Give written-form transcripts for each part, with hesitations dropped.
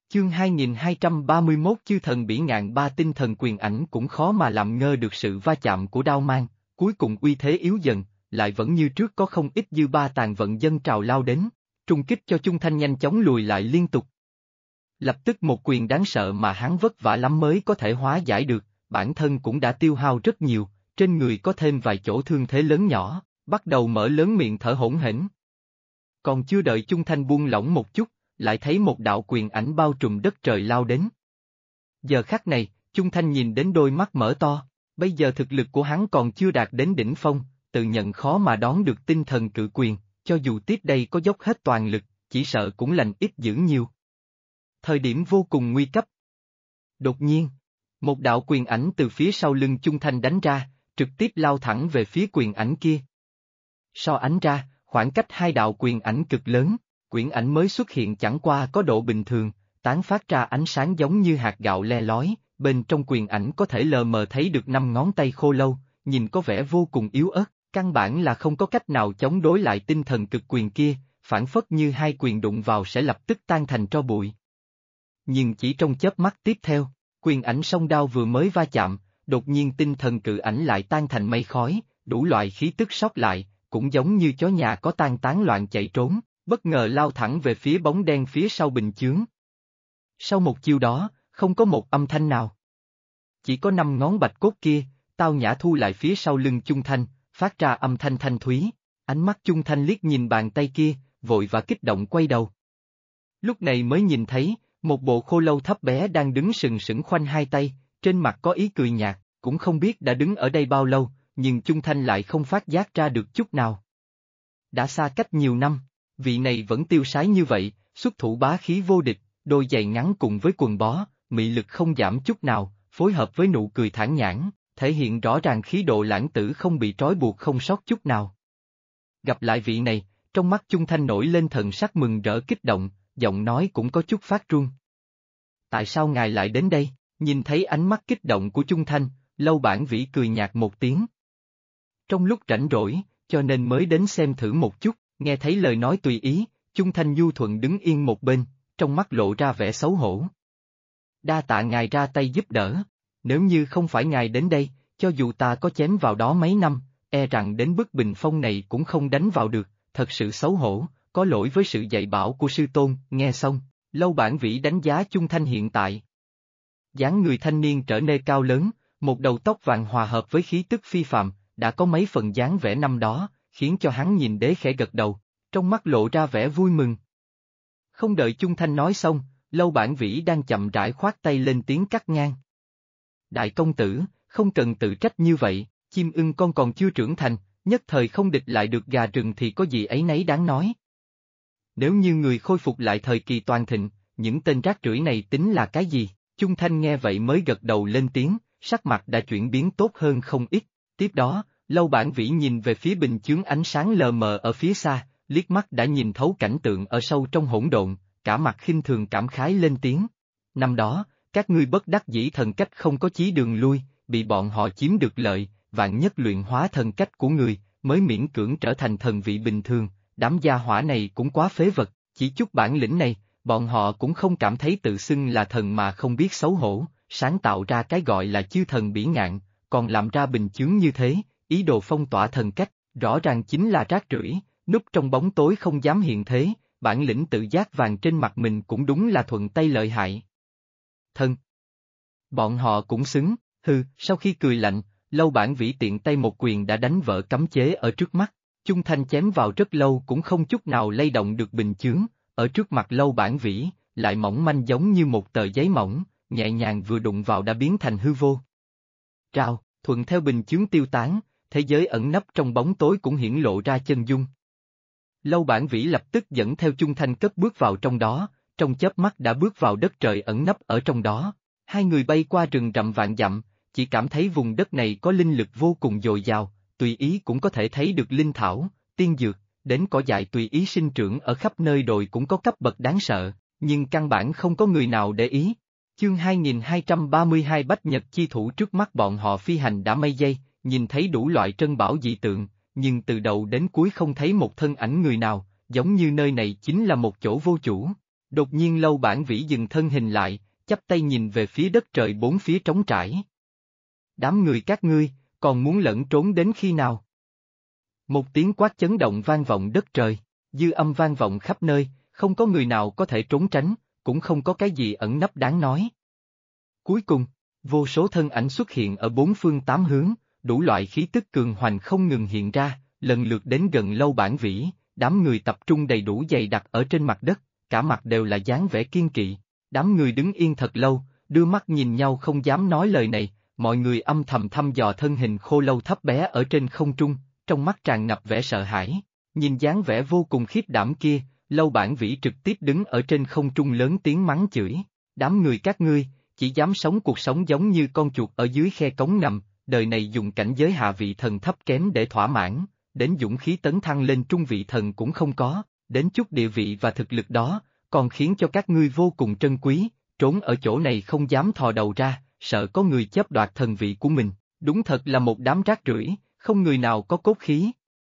Chương 2231 chư thần bỉ ngạn ba tinh thần quyền ảnh cũng khó mà làm ngơ được sự va chạm của đao mang, cuối cùng uy thế yếu dần, lại vẫn như trước có không ít dư ba tàn vận dân trào lao đến, trung kích cho Chung Thanh nhanh chóng lùi lại liên tục. Lập tức một quyền đáng sợ mà hắn vất vả lắm mới có thể hóa giải được, bản thân cũng đã tiêu hao rất nhiều, trên người có thêm vài chỗ thương thế lớn nhỏ, bắt đầu mở lớn miệng thở hổn hển. Còn chưa đợi Chung Thanh buông lỏng một chút, lại thấy một đạo quyền ảnh bao trùm đất trời lao đến. Giờ khắc này, Chung Thanh nhìn đến đôi mắt mở to, bây giờ thực lực của hắn còn chưa đạt đến đỉnh phong, tự nhận khó mà đón được tinh thần cự quyền, cho dù tiếp đây có dốc hết toàn lực, chỉ sợ cũng lành ít dữ nhiều. Thời điểm vô cùng nguy cấp. Đột nhiên, một đạo quyền ảnh từ phía sau lưng Chung Thanh đánh ra, trực tiếp lao thẳng về phía quyền ảnh kia. So ánh ra, khoảng cách hai đạo quyền ảnh cực lớn, quyển ảnh mới xuất hiện chẳng qua có độ bình thường, tán phát ra ánh sáng giống như hạt gạo le lói, bên trong quyền ảnh có thể lờ mờ thấy được 5 ngón tay khô lâu, nhìn có vẻ vô cùng yếu ớt, căn bản là không có cách nào chống đối lại tinh thần cực quyền kia, phản phất như hai quyền đụng vào sẽ lập tức tan thành tro bụi. Nhưng chỉ trong chớp mắt tiếp theo, quyền ảnh song đao vừa mới va chạm, đột nhiên tinh thần cự ảnh lại tan thành mây khói, đủ loại khí tức sót lại, cũng giống như chó nhà có tan tán loạn chạy trốn, bất ngờ lao thẳng về phía bóng đen phía sau bình chướng. Sau một chiêu đó, không có một âm thanh nào. Chỉ có 5 ngón bạch cốt kia, tao nhã thu lại phía sau lưng Chung Thanh, phát ra âm thanh thanh thúy, ánh mắt Chung Thanh liếc nhìn bàn tay kia, vội và kích động quay đầu. Lúc này mới nhìn thấy, một bộ khô lâu thấp bé đang đứng sừng sững khoanh hai tay, trên mặt có ý cười nhạt, cũng không biết đã đứng ở đây bao lâu, nhưng Chung Thanh lại không phát giác ra được chút nào. Đã xa cách nhiều năm, vị này vẫn tiêu sái như vậy, xuất thủ bá khí vô địch, đôi giày ngắn cùng với quần bó, mị lực không giảm chút nào, phối hợp với nụ cười thản nhãn, thể hiện rõ ràng khí độ lãng tử không bị trói buộc không sót chút nào. Gặp lại vị này, trong mắt Chung Thanh nổi lên thần sắc mừng rỡ kích động, giọng nói cũng có chút phát run. Tại sao ngài lại đến đây? Nhìn thấy ánh mắt kích động của Chung Thanh, Lâu Bản Vĩ cười nhạt một tiếng. Trong lúc rảnh rỗi, cho nên mới đến xem thử một chút, nghe thấy lời nói tùy ý, Chung Thanh nhu thuận đứng yên một bên, trong mắt lộ ra vẻ xấu hổ. Đa tạ ngài ra tay giúp đỡ, nếu như không phải ngài đến đây, cho dù ta có chém vào đó mấy năm, e rằng đến bức bình phong này cũng không đánh vào được, thật sự xấu hổ, có lỗi với sự dạy bảo của sư tôn. Nghe xong, Lâu Bản Vĩ đánh giá Chung Thanh hiện tại. Dáng người thanh niên trở nên cao lớn, một đầu tóc vàng hòa hợp với khí tức phi phàm, đã có mấy phần dáng vẻ năm đó, khiến cho hắn nhìn đế khẽ gật đầu, trong mắt lộ ra vẻ vui mừng. Không đợi Chung Thanh nói xong, Lâu Bản Vĩ đang chậm rãi khoát tay lên tiếng cắt ngang. Đại công tử, không cần tự trách như vậy, chim ưng con còn chưa trưởng thành, nhất thời không địch lại được gà rừng thì có gì ấy nấy đáng nói. Nếu như người khôi phục lại thời kỳ toàn thịnh, những tên rác rưởi này tính là cái gì? Chung Thanh nghe vậy mới gật đầu lên tiếng, sắc mặt đã chuyển biến tốt hơn không ít. Tiếp đó, Lâu Bản Vĩ nhìn về phía bình chướng ánh sáng lờ mờ ở phía xa, liếc mắt đã nhìn thấu cảnh tượng ở sâu trong hỗn độn, cả mặt khinh thường cảm khái lên tiếng. Năm đó, các ngươi bất đắc dĩ thần cách không có chí đường lui, bị bọn họ chiếm được lợi, vạn nhất luyện hóa thần cách của người, mới miễn cưỡng trở thành thần vị bình thường, đám gia hỏa này cũng quá phế vật, chỉ chút bản lĩnh này, bọn họ cũng không cảm thấy tự xưng là thần mà không biết xấu hổ, sáng tạo ra cái gọi là chư thần bỉ ngạn, còn làm ra bình chướng như thế, ý đồ phong tỏa thần cách, rõ ràng chính là rác rưởi, núp trong bóng tối không dám hiện thế, bản lĩnh tự giác vàng trên mặt mình cũng đúng là thuận tay lợi hại. Thần! Bọn họ cũng xứng, hừ, sau khi cười lạnh, Lâu Bản Vĩ tiện tay một quyền đã đánh vỡ cấm chế ở trước mắt, Chung Thanh chém vào rất lâu cũng không chút nào lay động được bình chướng, ở trước mặt Lâu Bản Vĩ, lại mỏng manh giống như một tờ giấy mỏng, nhẹ nhàng vừa đụng vào đã biến thành hư vô. Rào, thuận theo bình chướng tiêu tán, thế giới ẩn nấp trong bóng tối cũng hiển lộ ra chân dung. Lâu Bản Vĩ lập tức dẫn theo Chung Thanh cất bước vào trong đó, trong chớp mắt đã bước vào đất trời ẩn nấp ở trong đó. Hai người bay qua rừng rậm vạn dặm, chỉ cảm thấy vùng đất này có linh lực vô cùng dồi dào, tùy ý cũng có thể thấy được linh thảo, tiên dược, đến cỏ dại tùy ý sinh trưởng ở khắp nơi đồi cũng có cấp bậc đáng sợ, nhưng căn bản không có người nào để ý. Chương 2232 Bách Nhật chi thủ trước mắt bọn họ phi hành đã mây giây, nhìn thấy đủ loại trân bảo dị tượng, nhưng từ đầu đến cuối không thấy một thân ảnh người nào, giống như nơi này chính là một chỗ vô chủ. Đột nhiên Lâu Bản Vĩ dừng thân hình lại, chắp tay nhìn về phía đất trời bốn phía trống trải. Đám người các ngươi, còn muốn lẫn trốn đến khi nào? Một tiếng quát chấn động vang vọng đất trời, dư âm vang vọng khắp nơi, không có người nào có thể trốn tránh, cũng không có cái gì ẩn nấp đáng nói. Cuối cùng, vô số thân ảnh xuất hiện ở bốn phương tám hướng, đủ loại khí tức cường hoành không ngừng hiện ra, lần lượt đến gần Lâu Bản Vĩ, đám người tập trung đầy đủ dày đặc ở trên mặt đất, cả mặt đều là dáng vẻ kiên kỵ. Đám người đứng yên thật lâu, đưa mắt nhìn nhau không dám nói lời này, mọi người âm thầm thăm dò thân hình khô lâu thấp bé ở trên không trung, trong mắt tràn ngập vẻ sợ hãi. Nhìn dáng vẻ vô cùng khiếp đảm kia, Lâu Bản Vĩ trực tiếp đứng ở trên không trung lớn tiếng mắng chửi. Đám người các ngươi, chỉ dám sống cuộc sống giống như con chuột ở dưới khe cống ngầm, đời này dùng cảnh giới hạ vị thần thấp kém để thỏa mãn, đến dũng khí tấn thăng lên trung vị thần cũng không có, đến chút địa vị và thực lực đó, còn khiến cho các ngươi vô cùng trân quý, trốn ở chỗ này không dám thò đầu ra, sợ có người chấp đoạt thần vị của mình, đúng thật là một đám rác rưởi, không người nào có cốt khí.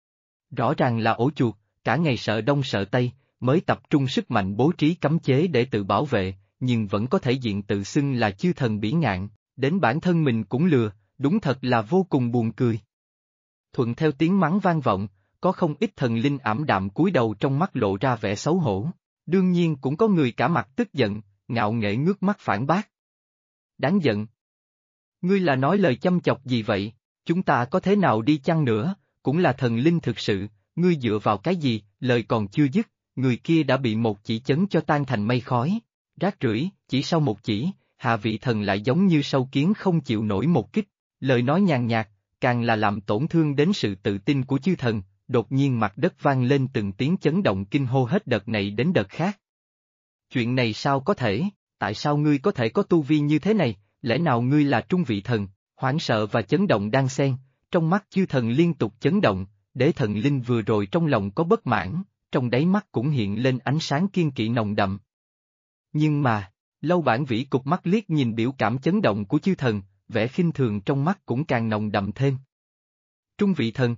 Rõ ràng là ổ chuột, cả ngày sợ đông sợ tây, mới tập trung sức mạnh bố trí cấm chế để tự bảo vệ, nhưng vẫn có thể diện tự xưng là chư thần bỉ ngạn, đến bản thân mình cũng lừa, đúng thật là vô cùng buồn cười. Thuận theo tiếng mắng vang vọng, có không ít thần linh ảm đạm cúi đầu trong mắt lộ ra vẻ xấu hổ, đương nhiên cũng có người cả mặt tức giận, ngạo nghễ ngước mắt phản bác. Đáng giận! Ngươi là nói lời châm chọc gì vậy, chúng ta có thế nào đi chăng nữa, cũng là thần linh thực sự, ngươi dựa vào cái gì, lời còn chưa dứt, người kia đã bị một chỉ chấn cho tan thành mây khói. Rác rưởi, chỉ sau một chỉ, hạ vị thần lại giống như sâu kiến không chịu nổi một kích, lời nói nhàn nhạt, càng là làm tổn thương đến sự tự tin của chư thần, đột nhiên mặt đất vang lên từng tiếng chấn động kinh hô hết đợt này đến đợt khác. Chuyện này sao có thể, tại sao ngươi có thể có tu vi như thế này, lẽ nào ngươi là trung vị thần, hoảng sợ và chấn động đang xen, trong mắt chư thần liên tục chấn động, đế thần linh vừa rồi trong lòng có bất mãn, trong đáy mắt cũng hiện lên ánh sáng kiên kỵ nồng đậm. Nhưng mà, Lâu Bản Vĩ cụp mắt liếc nhìn biểu cảm chấn động của chư thần, vẻ khinh thường trong mắt cũng càng nồng đậm thêm. Trung vị thần.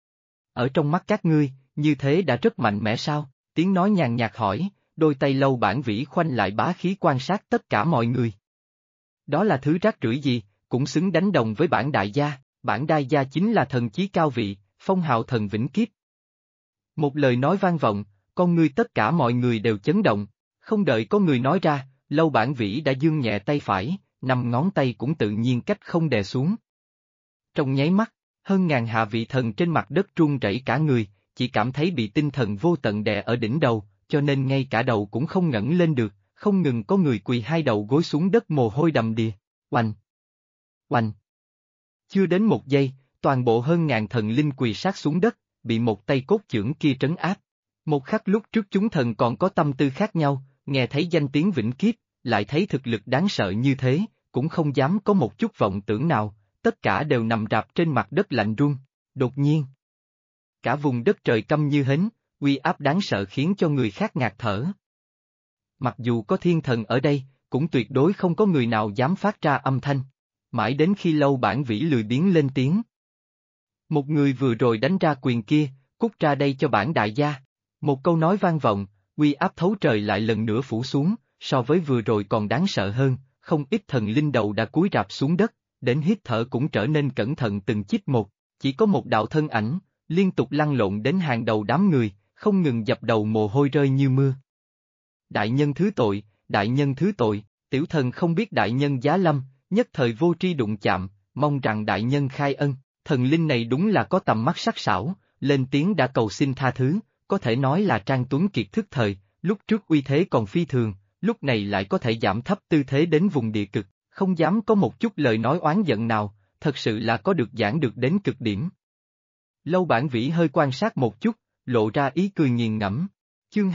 Ở trong mắt các ngươi, như thế đã rất mạnh mẽ sao? Tiếng nói nhàn nhạt hỏi, đôi tay Lâu Bản Vĩ khoanh lại bá khí quan sát tất cả mọi người. Đó là thứ rác rưởi gì, cũng xứng đánh đồng với bản đại gia, bản đại gia chính là thần chí cao vị, phong hào thần vĩnh kiếp. Một lời nói vang vọng, con ngươi tất cả mọi người đều chấn động, không đợi có người nói ra, Lâu Bản Vĩ đã giương nhẹ tay phải, 5 ngón tay cũng tự nhiên cách không đè xuống. Trong nháy mắt, hơn ngàn hạ vị thần trên mặt đất run rẩy cả người, chỉ cảm thấy bị tinh thần vô tận đè ở đỉnh đầu, cho nên ngay cả đầu cũng không ngẩng lên được, không ngừng có người quỳ hai đầu gối xuống đất mồ hôi đầm đìa. Oanh! Oanh! Chưa đến một giây, toàn bộ hơn ngàn thần linh quỳ sát xuống đất, bị một tay cốt chưởng kia trấn áp. Một khắc lúc trước chúng thần còn có tâm tư khác nhau, nghe thấy danh tiếng vĩnh kiếp, lại thấy thực lực đáng sợ như thế, cũng không dám có một chút vọng tưởng nào, tất cả đều nằm rạp trên mặt đất lạnh run. Đột nhiên, cả vùng đất trời câm như hến, uy áp đáng sợ khiến cho người khác ngạt thở. Mặc dù có thiên thần ở đây, cũng tuyệt đối không có người nào dám phát ra âm thanh. Mãi đến khi Lâu Bản Vĩ lười biếng lên tiếng. Một người vừa rồi đánh ra quyền kia, cút ra đây cho bản đại gia. Một câu nói vang vọng, uy áp thấu trời lại lần nữa phủ xuống, so với vừa rồi còn đáng sợ hơn, không ít thần linh đầu đã cúi rạp xuống đất, đến hít thở cũng trở nên cẩn thận từng chích một, chỉ có một đạo thân ảnh, liên tục lăn lộn đến hàng đầu đám người, không ngừng dập đầu mồ hôi rơi như mưa. Đại nhân thứ tội, đại nhân thứ tội, tiểu thần không biết đại nhân giá lâm, nhất thời vô tri đụng chạm, mong rằng đại nhân khai ân, thần linh này đúng là có tầm mắt sắc sảo, lên tiếng đã cầu xin tha thứ, có thể nói là Trang Tuấn Kiệt thức thời, lúc trước uy thế còn phi thường, lúc này lại có thể giảm thấp tư thế đến vùng địa cực, không dám có một chút lời nói oán giận nào, thật sự là có được giảng được đến cực điểm. Lâu Bản Vĩ hơi quan sát một chút, lộ ra ý cười nghiền ngẫm. Chương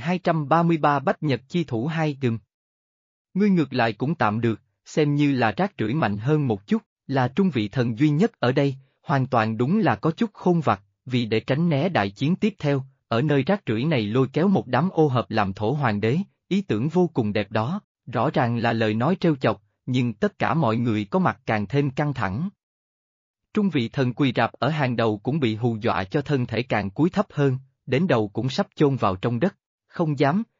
2233 Bách Nhật Chi Thủ 2 Gừng. Ngươi ngược lại cũng tạm được, xem như là rác rưởi mạnh hơn một chút, là trung vị thần duy nhất ở đây, hoàn toàn đúng là có chút khôn vặt, vì để tránh né đại chiến tiếp theo, ở nơi rác rưởi này lôi kéo một đám ô hợp làm thổ hoàng đế, ý tưởng vô cùng đẹp đó, rõ ràng là lời nói trêu chọc, nhưng tất cả mọi người có mặt càng thêm căng thẳng. Trung vị thần quỳ rạp ở hàng đầu cũng bị hù dọa cho thân thể càng cúi thấp hơn, đến đầu cũng sắp chôn vào trong đất,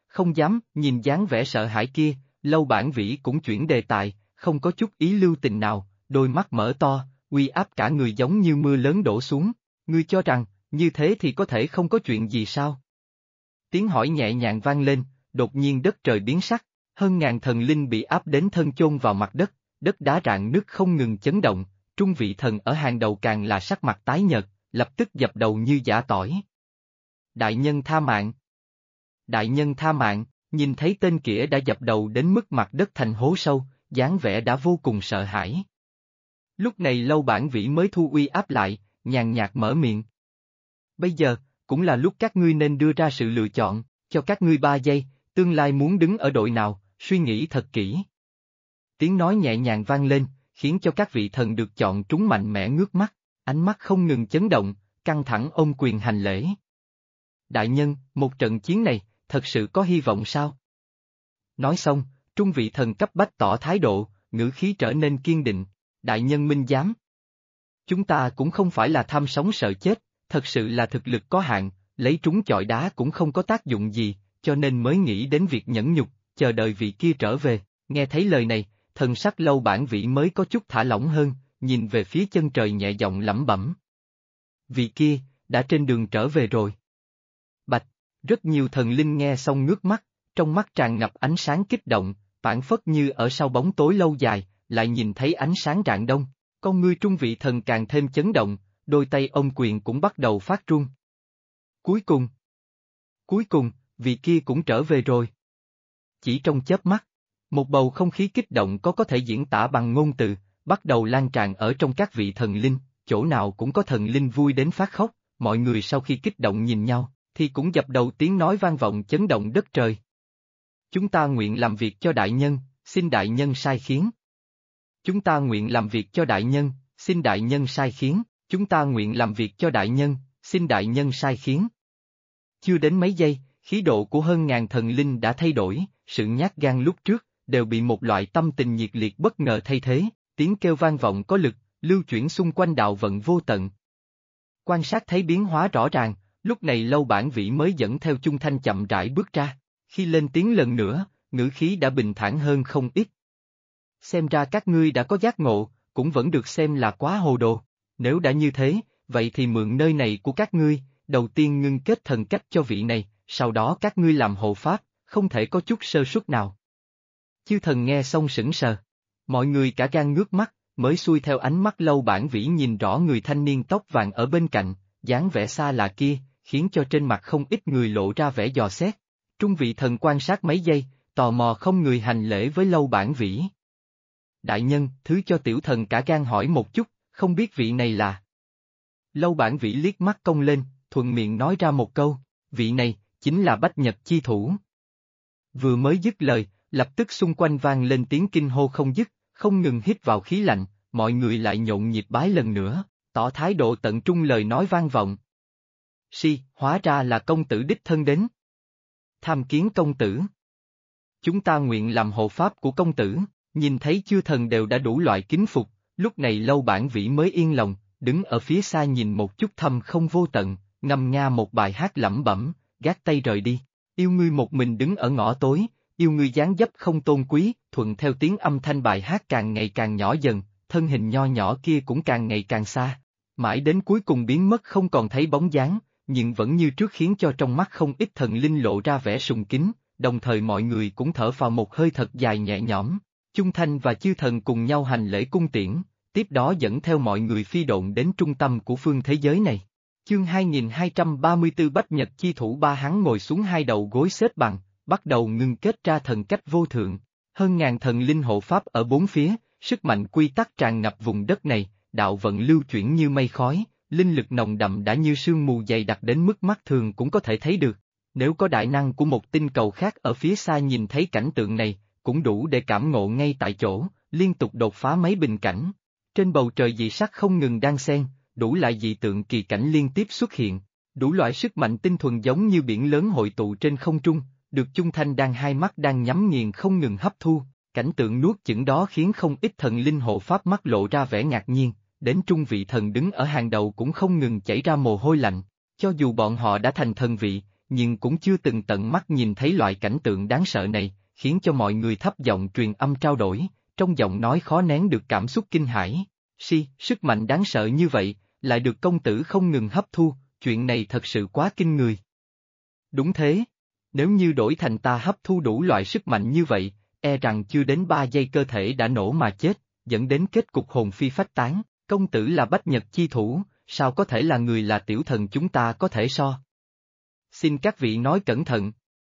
không dám, nhìn dáng vẻ sợ hãi kia, Lâu Bản Vĩ cũng chuyển đề tài, không có chút ý lưu tình nào, đôi mắt mở to, uy áp cả người giống như mưa lớn đổ xuống, ngươi cho rằng, như thế thì có thể không có chuyện gì sao? Tiếng hỏi nhẹ nhàng vang lên, đột nhiên đất trời biến sắc, hơn ngàn thần linh bị áp đến thân chôn vào mặt đất, đất đá rạn nứt không ngừng chấn động, trung vị thần ở hàng đầu càng là sắc mặt tái nhợt, lập tức dập đầu như giã tỏi. Đại nhân tha mạng! Đại nhân tha mạng! Nhìn thấy tên kia đã dập đầu đến mức mặt đất thành hố sâu, dáng vẻ đã vô cùng sợ hãi. Lúc này Lâu Bản Vĩ mới thu uy áp lại, nhàn nhạt mở miệng. Bây giờ, cũng là lúc các ngươi nên đưa ra sự lựa chọn, cho các ngươi 3 giây, tương lai muốn đứng ở đội nào, suy nghĩ thật kỹ. Tiếng nói nhẹ nhàng vang lên, khiến cho các vị thần được chọn trúng mạnh mẽ ngước mắt, ánh mắt không ngừng chấn động, căng thẳng ôm quyền hành lễ. Đại nhân, một trận chiến này, thật sự có hy vọng sao? Nói xong, trung vị thần cấp bách tỏ thái độ, ngữ khí trở nên kiên định. Đại nhân minh giám. Chúng ta cũng không phải là tham sống sợ chết, thật sự là thực lực có hạn, lấy trúng chọi đá cũng không có tác dụng gì, cho nên mới nghĩ đến việc nhẫn nhục, chờ đợi vị kia trở về. Nghe thấy lời này, thần sắc Lâu Bản Vĩ mới có chút thả lỏng hơn, nhìn về phía chân trời nhẹ giọng lẩm bẩm. Vị kia, đã trên đường trở về rồi. Bạch, rất nhiều thần linh nghe xong ngước mắt, trong mắt tràn ngập ánh sáng kích động, phảng phất như ở sau bóng tối lâu dài, lại nhìn thấy ánh sáng rạng đông, con ngươi trung vị thần càng thêm chấn động, đôi tay ôm quyền cũng bắt đầu phát run. Cuối cùng, vị kia cũng trở về rồi. Chỉ trong chớp mắt, một bầu không khí kích động có thể diễn tả bằng ngôn từ, bắt đầu lan tràn ở trong các vị thần linh, chỗ nào cũng có thần linh vui đến phát khóc, mọi người sau khi kích động nhìn nhau, thì cũng dập đầu tiếng nói vang vọng chấn động đất trời. Chúng ta nguyện làm việc cho đại nhân, xin đại nhân sai khiến. Chúng ta nguyện làm việc cho đại nhân, xin đại nhân sai khiến, chúng ta nguyện làm việc cho đại nhân, xin đại nhân sai khiến. Chưa đến mấy giây, khí độ của hơn ngàn thần linh đã thay đổi, sự nhát gan lúc trước, đều bị một loại tâm tình nhiệt liệt bất ngờ thay thế, tiếng kêu vang vọng có lực, lưu chuyển xung quanh đạo vận vô tận. Quan sát thấy biến hóa rõ ràng, lúc này Lâu Bản Vĩ mới dẫn theo Chung Thanh chậm rãi bước ra, khi lên tiếng lần nữa, ngữ khí đã bình thản hơn không ít. Xem ra các ngươi đã có giác ngộ, cũng vẫn được xem là quá hồ đồ. Nếu đã như thế, vậy thì mượn nơi này của các ngươi, đầu tiên ngưng kết thần cách cho vị này, sau đó các ngươi làm hộ pháp, không thể có chút sơ suất nào. Chư thần nghe xong sững sờ. Mọi người cả gan ngước mắt, mới xuôi theo ánh mắt Lâu Bản Vĩ nhìn rõ người thanh niên tóc vàng ở bên cạnh, dáng vẻ xa lạ kia, khiến cho trên mặt không ít người lộ ra vẻ dò xét. Trung vị thần quan sát mấy giây, tò mò không người hành lễ với Lâu Bản Vĩ. Đại nhân, thứ cho tiểu thần cả gan hỏi một chút, không biết vị này là. Lâu Bản Vĩ liếc mắt cong lên, thuận miệng nói ra một câu, vị này, chính là Bách Nhật chi thủ. Vừa mới dứt lời, lập tức xung quanh vang lên tiếng kinh hô không dứt, không ngừng hít vào khí lạnh, mọi người lại nhộn nhịp bái lần nữa, tỏ thái độ tận trung lời nói vang vọng. Hóa ra là công tử đích thân đến. Tham kiến công tử. Chúng ta nguyện làm hộ pháp của công tử, nhìn thấy chư thần đều đã đủ loại kính phục, lúc này Lâu Bản Vĩ mới yên lòng, đứng ở phía xa nhìn một chút thâm không vô tận, ngâm nga một bài hát lẩm bẩm, gác tay rời đi. Yêu ngươi một mình đứng ở ngõ tối, yêu ngươi dáng dấp không tôn quý, thuận theo tiếng âm thanh bài hát càng ngày càng nhỏ dần, thân hình nho nhỏ kia cũng càng ngày càng xa, mãi đến cuối cùng biến mất không còn thấy bóng dáng, nhưng vẫn như trước khiến cho trong mắt không ít thần linh lộ ra vẻ sùng kính, đồng thời mọi người cũng thở phào một hơi thật dài nhẹ nhõm. Chung Thanh và chư thần cùng nhau hành lễ cung tiễn, tiếp đó dẫn theo mọi người phi độn đến trung tâm của phương thế giới này. Chương 2234 Bách Nhật chi thủ ba hắn ngồi xuống hai đầu gối xếp bằng, bắt đầu ngưng kết ra thần cách vô thượng. Hơn ngàn thần linh hộ pháp ở bốn phía, sức mạnh quy tắc tràn ngập vùng đất này, đạo vận lưu chuyển như mây khói, linh lực nồng đậm đã như sương mù dày đặc đến mức mắt thường cũng có thể thấy được. Nếu có đại năng của một tinh cầu khác ở phía xa nhìn thấy cảnh tượng này, cũng đủ để cảm ngộ ngay tại chỗ, liên tục đột phá mấy bình cảnh. Trên bầu trời dị sắc không ngừng đan xen, đủ loại dị tượng kỳ cảnh liên tiếp xuất hiện, đủ loại sức mạnh tinh thuần giống như biển lớn hội tụ trên không trung, được Chung Thanh đang hai mắt đang nhắm nghiền không ngừng hấp thu, cảnh tượng nuốt chửng đó khiến không ít thần linh hộ pháp mắt lộ ra vẻ ngạc nhiên, đến trung vị thần đứng ở hàng đầu cũng không ngừng chảy ra mồ hôi lạnh, cho dù bọn họ đã thành thần vị, nhưng cũng chưa từng tận mắt nhìn thấy loại cảnh tượng đáng sợ này, khiến cho mọi người thấp giọng truyền âm trao đổi, trong giọng nói khó nén được cảm xúc kinh hãi. Sức mạnh đáng sợ như vậy, lại được công tử không ngừng hấp thu, chuyện này thật sự quá kinh người. Đúng thế. Nếu như đổi thành ta hấp thu đủ loại sức mạnh như vậy, e rằng chưa đến 3 giây cơ thể đã nổ mà chết, dẫn đến kết cục hồn phi phách tán. Công tử là Bách Nhật chi thủ, sao có thể là người là tiểu thần chúng ta có thể so? Xin các vị nói cẩn thận.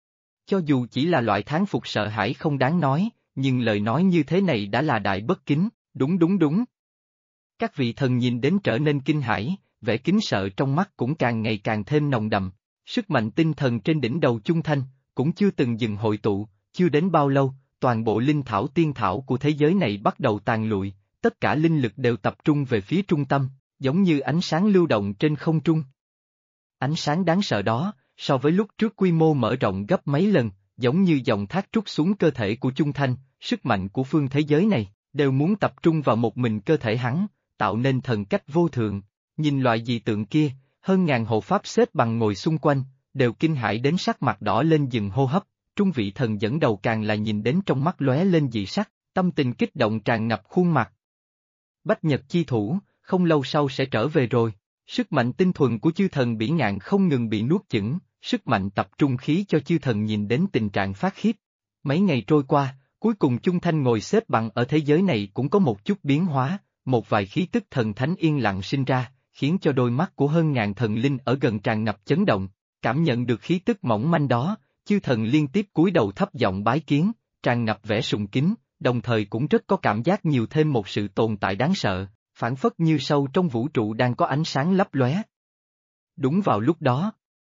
Cho dù chỉ là loại thán phục sợ hãi không đáng nói, nhưng lời nói như thế này đã là đại bất kính, đúng. Các vị thần nhìn đến trở nên kinh hãi, vẻ kính sợ trong mắt cũng càng ngày càng thêm nồng đậm. Sức mạnh tinh thần trên đỉnh đầu Chung Thanh, cũng chưa từng dừng hội tụ, chưa đến bao lâu, toàn bộ linh thảo tiên thảo của thế giới này bắt đầu tàn lụi, tất cả linh lực đều tập trung về phía trung tâm, giống như ánh sáng lưu động trên không trung. Ánh sáng đáng sợ đó, so với lúc trước quy mô mở rộng gấp mấy lần, giống như dòng thác trút xuống cơ thể của Chung Thanh, sức mạnh của phương thế giới này, đều muốn tập trung vào một mình cơ thể hắn, tạo nên thần cách vô thượng. Nhìn loại dị tượng kia, hơn ngàn hộ pháp xếp bằng ngồi xung quanh, đều kinh hãi đến sắc mặt đỏ lên dừng hô hấp, trung vị thần dẫn đầu càng là nhìn đến trong mắt lóe lên dị sắc, tâm tình kích động tràn ngập khuôn mặt. Bách Nhật chi thủ, không lâu sau sẽ trở về rồi, sức mạnh tinh thuần của chư thần bỉ ngạn không ngừng bị nuốt chửng, sức mạnh tập trung khí cho chư thần nhìn đến tình trạng phát khiếp. Mấy ngày trôi qua, cuối cùng Chung Thanh ngồi xếp bằng ở thế giới này cũng có một chút biến hóa, một vài khí tức thần thánh yên lặng sinh ra, khiến cho đôi mắt của hơn ngàn thần linh ở gần tràn ngập chấn động, cảm nhận được khí tức mỏng manh đó, chư thần liên tiếp cúi đầu thấp giọng bái kiến, tràn ngập vẻ sùng kính, đồng thời cũng rất có cảm giác nhiều thêm một sự tồn tại đáng sợ, phảng phất như sâu trong vũ trụ đang có ánh sáng lấp lóe. Đúng vào lúc đó,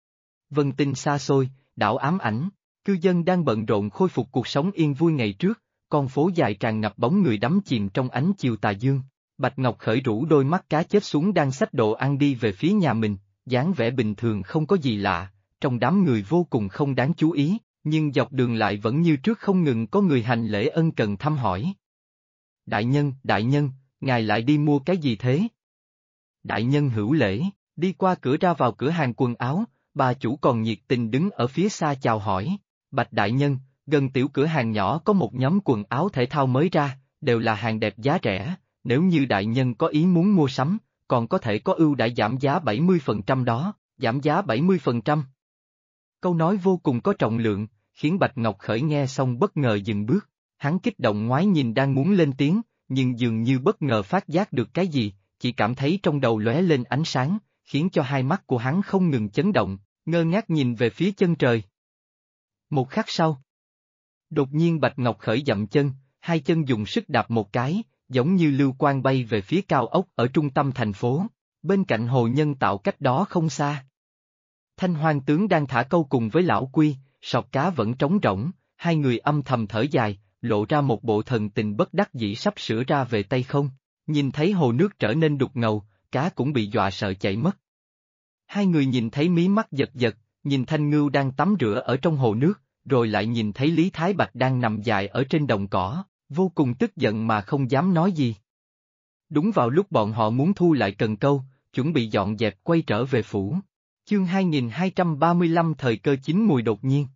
vân tinh xa xôi, đảo ám ảnh, cư dân đang bận rộn khôi phục cuộc sống yên vui ngày trước, con phố dài tràn ngập bóng người đắm chìm trong ánh chiều tà dương. Bạch Ngọc Khởi rũ đôi mắt cá chết xuống đang xách đồ ăn đi về phía nhà mình, dáng vẻ bình thường không có gì lạ, trong đám người vô cùng không đáng chú ý, nhưng dọc đường lại vẫn như trước không ngừng có người hành lễ ân cần thăm hỏi. Đại nhân, ngài lại đi mua cái gì thế? Đại nhân hữu lễ, đi qua cửa ra vào cửa hàng quần áo, bà chủ còn nhiệt tình đứng ở phía xa chào hỏi. Bạch đại nhân, gần tiểu cửa hàng nhỏ có một nhóm quần áo thể thao mới ra, đều là hàng đẹp giá rẻ. Nếu như đại nhân có ý muốn mua sắm, còn có thể có ưu đãi giảm giá 70% đó, giảm giá 70%. Câu nói vô cùng có trọng lượng, khiến Bạch Ngọc Khởi nghe xong bất ngờ dừng bước, hắn kích động ngoái nhìn đang muốn lên tiếng, nhưng dường như bất ngờ phát giác được cái gì, chỉ cảm thấy trong đầu lóe lên ánh sáng, khiến cho hai mắt của hắn không ngừng chấn động, ngơ ngác nhìn về phía chân trời. Một khắc sau, đột nhiên Bạch Ngọc Khởi dậm chân, hai chân dùng sức đạp một cái, giống như lưu quang bay về phía cao ốc ở trung tâm thành phố, bên cạnh hồ nhân tạo cách đó không xa. Thanh Hoang tướng đang thả câu cùng với lão Quy, sọt cá vẫn trống rỗng, hai người âm thầm thở dài, lộ ra một bộ thần tình bất đắc dĩ sắp sửa ra về tay không, nhìn thấy hồ nước trở nên đục ngầu, cá cũng bị dọa sợ chạy mất. Hai người nhìn thấy mí mắt giật giật, nhìn Thanh Ngưu đang tắm rửa ở trong hồ nước, rồi lại nhìn thấy Lý Thái Bạch đang nằm dài ở trên đồng cỏ, vô cùng tức giận mà không dám nói gì. Đúng vào lúc bọn họ muốn thu lại cần câu, chuẩn bị dọn dẹp quay trở về phủ. Chương 2235 thời cơ chín mùi đột nhiên.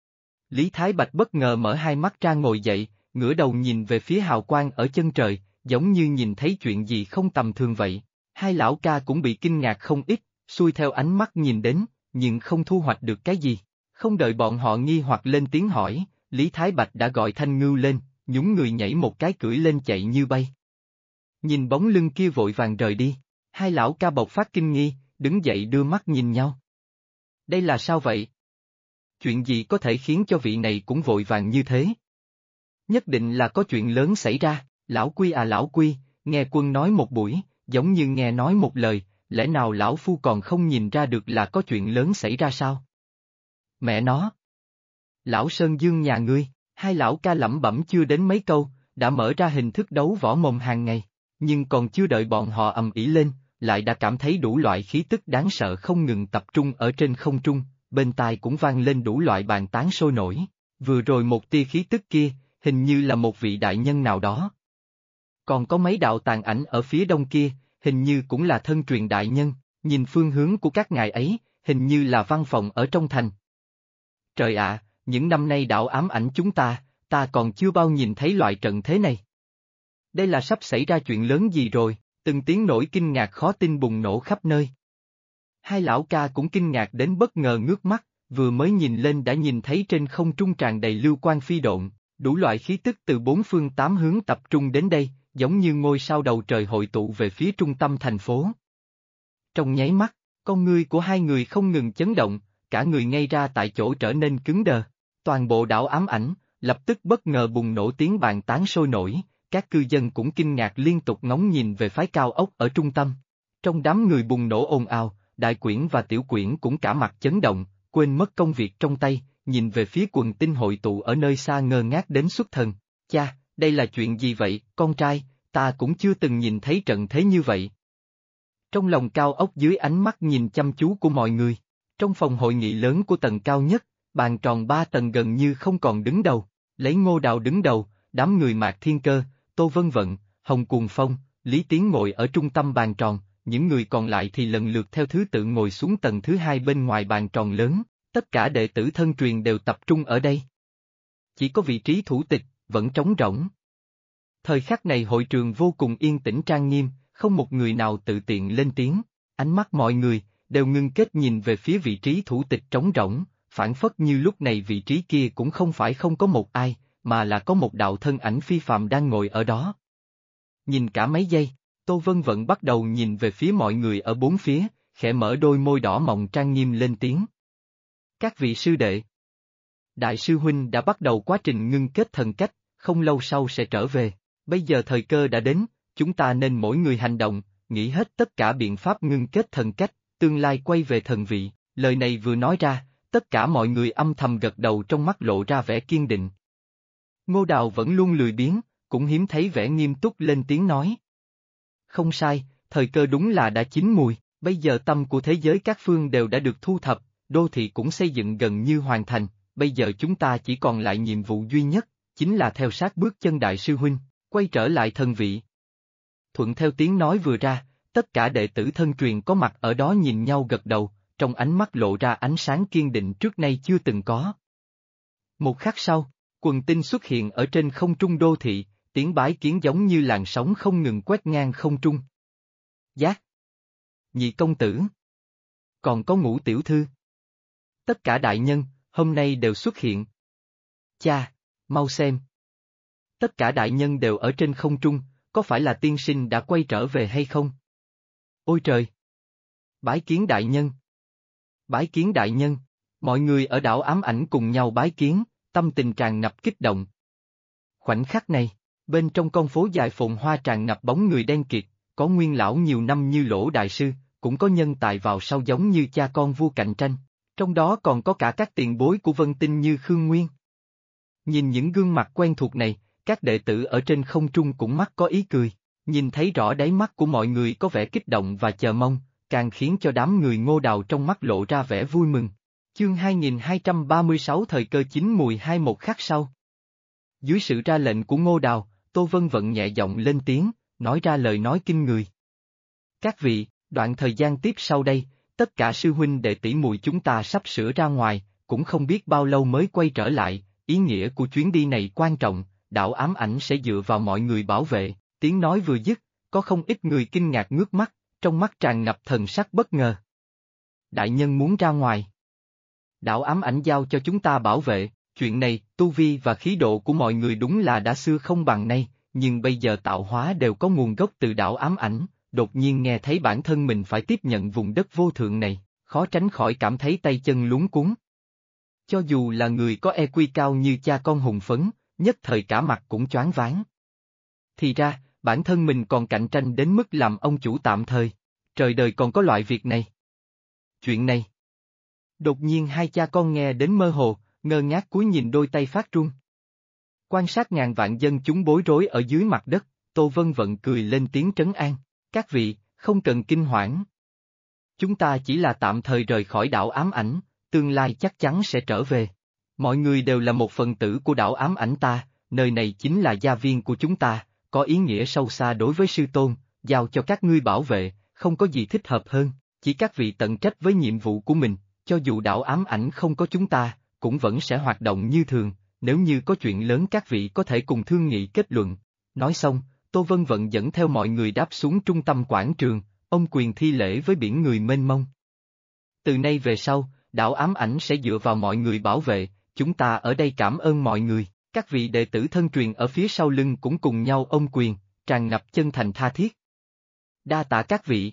Lý Thái Bạch bất ngờ mở hai mắt ra ngồi dậy, ngửa đầu nhìn về phía hào quang ở chân trời, giống như nhìn thấy chuyện gì không tầm thường vậy. Hai lão ca cũng bị kinh ngạc không ít, xuôi theo ánh mắt nhìn đến, nhưng không thu hoạch được cái gì. Không đợi bọn họ nghi hoặc lên tiếng hỏi, Lý Thái Bạch đã gọi Thanh Ngưu lên, nhún người nhảy một cái cưỡi lên chạy như bay. Nhìn bóng lưng kia vội vàng rời đi, hai lão ca bộc phát kinh nghi, đứng dậy đưa mắt nhìn nhau. Đây là sao vậy? Chuyện gì có thể khiến cho vị này cũng vội vàng như thế? Nhất định là có chuyện lớn xảy ra, lão Quy à lão Quy, nghe quân nói một buổi, giống như nghe nói một lời, lẽ nào lão phu còn không nhìn ra được là có chuyện lớn xảy ra sao? Mẹ nó! Lão Sơn Dương nhà ngươi, hai lão ca lẩm bẩm chưa đến mấy câu, đã mở ra hình thức đấu võ mồm hàng ngày, nhưng còn chưa đợi bọn họ ầm ĩ lên, lại đã cảm thấy đủ loại khí tức đáng sợ không ngừng tập trung ở trên không trung, bên tai cũng vang lên đủ loại bàn tán sôi nổi. Vừa rồi một tia khí tức kia, hình như là một vị đại nhân nào đó. Còn có mấy đạo tàn ảnh ở phía đông kia, hình như cũng là thân truyền đại nhân, nhìn phương hướng của các ngài ấy, hình như là văn phòng ở trong thành. Trời ạ, những năm nay đảo ám ảnh chúng ta còn chưa bao nhìn thấy loại trận thế này. Đây là sắp xảy ra chuyện lớn gì rồi, từng tiếng nổi kinh ngạc khó tin bùng nổ khắp nơi. Hai lão ca cũng kinh ngạc đến bất ngờ ngước mắt, vừa mới nhìn lên đã nhìn thấy trên không trung tràn đầy lưu quang phi độn, đủ loại khí tức từ bốn phương tám hướng tập trung đến đây, giống như ngôi sao đầu trời hội tụ về phía trung tâm thành phố. Trong nháy mắt, con ngươi của hai người không ngừng chấn động, cả người ngay ra tại chỗ trở nên cứng đờ. Toàn bộ đảo ám ảnh, lập tức bất ngờ bùng nổ tiếng bàn tán sôi nổi, các cư dân cũng kinh ngạc liên tục ngóng nhìn về phái cao ốc ở trung tâm. Trong đám người bùng nổ ồn ào, đại quyển và tiểu quyển cũng cả mặt chấn động, quên mất công việc trong tay, nhìn về phía quần tinh hội tụ ở nơi xa ngơ ngác đến xuất thần. Cha, đây là chuyện gì vậy, con trai, ta cũng chưa từng nhìn thấy trận thế như vậy. Trong lòng cao ốc dưới ánh mắt nhìn chăm chú của mọi người, trong phòng hội nghị lớn của tầng cao nhất, bàn tròn 3 tầng gần như không còn đứng đầu, lấy Ngô Đào đứng đầu, đám người Mạc Thiên Cơ, Tô Vân Vận, Hồng Cuồng Phong, Lý Tiến ngồi ở trung tâm bàn tròn, những người còn lại thì lần lượt theo thứ tự ngồi xuống tầng thứ 2 bên ngoài bàn tròn lớn, tất cả đệ tử thân truyền đều tập trung ở đây. Chỉ có vị trí thủ tịch, vẫn trống rỗng. Thời khắc này hội trường vô cùng yên tĩnh trang nghiêm, không một người nào tự tiện lên tiếng, ánh mắt mọi người đều ngưng kết nhìn về phía vị trí thủ tịch trống rỗng, phản phất như lúc này vị trí kia cũng không phải không có một ai, mà là có một đạo thân ảnh phi phàm đang ngồi ở đó. Nhìn cả mấy giây, Tô Vân Vận bắt đầu nhìn về phía mọi người ở bốn phía, khẽ mở đôi môi đỏ mọng trang nghiêm lên tiếng. Các vị sư đệ, Đại sư huynh đã bắt đầu quá trình ngưng kết thần cách, không lâu sau sẽ trở về, bây giờ thời cơ đã đến, chúng ta nên mỗi người hành động, nghĩ hết tất cả biện pháp ngưng kết thần cách, tương lai quay về thần vị, lời này vừa nói ra, tất cả mọi người âm thầm gật đầu trong mắt lộ ra vẻ kiên định. Ngô Đào vẫn luôn lười biếng, cũng hiếm thấy vẻ nghiêm túc lên tiếng nói. Không sai, thời cơ đúng là đã chín mùi, bây giờ tâm của thế giới các phương đều đã được thu thập, đô thị cũng xây dựng gần như hoàn thành, bây giờ chúng ta chỉ còn lại nhiệm vụ duy nhất, chính là theo sát bước chân đại sư huynh, quay trở lại thần vị. Thuận theo tiếng nói vừa ra, tất cả đệ tử thân truyền có mặt ở đó nhìn nhau gật đầu, trong ánh mắt lộ ra ánh sáng kiên định trước nay chưa từng có. Một khắc sau, quần tinh xuất hiện ở trên không trung đô thị, tiếng bái kiến giống như làn sóng không ngừng quét ngang không trung. Giác! Nhị công tử! Còn có Ngũ tiểu thư! Tất cả đại nhân, hôm nay đều xuất hiện. Cha, mau xem! Tất cả đại nhân đều ở trên không trung, có phải là tiên sinh đã quay trở về hay không? Ôi trời! Bái kiến đại nhân! Bái kiến đại nhân! Mọi người ở đảo ám ảnh cùng nhau bái kiến, tâm tình tràn ngập kích động. Khoảnh khắc này, bên trong con phố dài phồn hoa tràn ngập bóng người đen kịt, có nguyên lão nhiều năm như Lỗ đại sư, cũng có nhân tài vào sau giống như cha con vua cạnh tranh, trong đó còn có cả các tiền bối của Vân Tinh như Khương Nguyên. Nhìn những gương mặt quen thuộc này, các đệ tử ở trên không trung cũng mắt có ý cười, nhìn thấy rõ đáy mắt của mọi người có vẻ kích động và chờ mong, càng khiến cho đám người Ngô Đào trong mắt lộ ra vẻ vui mừng. Chương 2236 thời cơ chín mùi 21 khắc sau. Dưới sự ra lệnh của Ngô Đào, Tô Vân Vận nhẹ giọng lên tiếng, nói ra lời nói kinh người. Các vị, đoạn thời gian tiếp sau đây, tất cả sư huynh đệ tỷ muội chúng ta sắp sửa ra ngoài, cũng không biết bao lâu mới quay trở lại, ý nghĩa của chuyến đi này quan trọng, đảo ám ảnh sẽ dựa vào mọi người bảo vệ, tiếng nói vừa dứt, có không ít người kinh ngạc ngước mắt, trong mắt tràn ngập thần sắc bất ngờ. Đại nhân muốn ra ngoài. Đảo ám ảnh giao cho chúng ta bảo vệ, chuyện này, tu vi và khí độ của mọi người đúng là đã xưa không bằng nay, nhưng bây giờ tạo hóa đều có nguồn gốc từ đảo ám ảnh, đột nhiên nghe thấy bản thân mình phải tiếp nhận vùng đất vô thượng này, khó tránh khỏi cảm thấy tay chân luống cuống. Cho dù là người có EQ cao như cha con hùng phấn, nhất thời cả mặt cũng choáng váng. Thì ra, bản thân mình còn cạnh tranh đến mức làm ông chủ tạm thời, trời đời còn có loại việc này. Chuyện này. Đột nhiên hai cha con nghe đến mơ hồ, ngơ ngác cúi nhìn đôi tay phát run. Quan sát ngàn vạn dân chúng bối rối ở dưới mặt đất, Tô Vân Vận cười lên tiếng trấn an, các vị, không cần kinh hoảng. Chúng ta chỉ là tạm thời rời khỏi đảo ám ảnh, tương lai chắc chắn sẽ trở về. Mọi người đều là một phần tử của đảo ám ảnh ta, nơi này chính là gia viên của chúng ta, có ý nghĩa sâu xa đối với sư tôn, giao cho các ngươi bảo vệ, không có gì thích hợp hơn. Chỉ các vị tận trách với nhiệm vụ của mình, cho dù đảo ám ảnh không có chúng ta, cũng vẫn sẽ hoạt động như thường, nếu như có chuyện lớn các vị có thể cùng thương nghị kết luận. Nói xong, Tô Vân Vận dẫn theo mọi người đáp xuống trung tâm quảng trường, ông quyền thi lễ với biển người mênh mông. Từ nay về sau, đảo ám ảnh sẽ dựa vào mọi người bảo vệ, chúng ta ở đây cảm ơn mọi người. Các vị đệ tử thân truyền ở phía sau lưng cũng cùng nhau ôm quyền, tràn ngập chân thành tha thiết. Đa tạ các vị.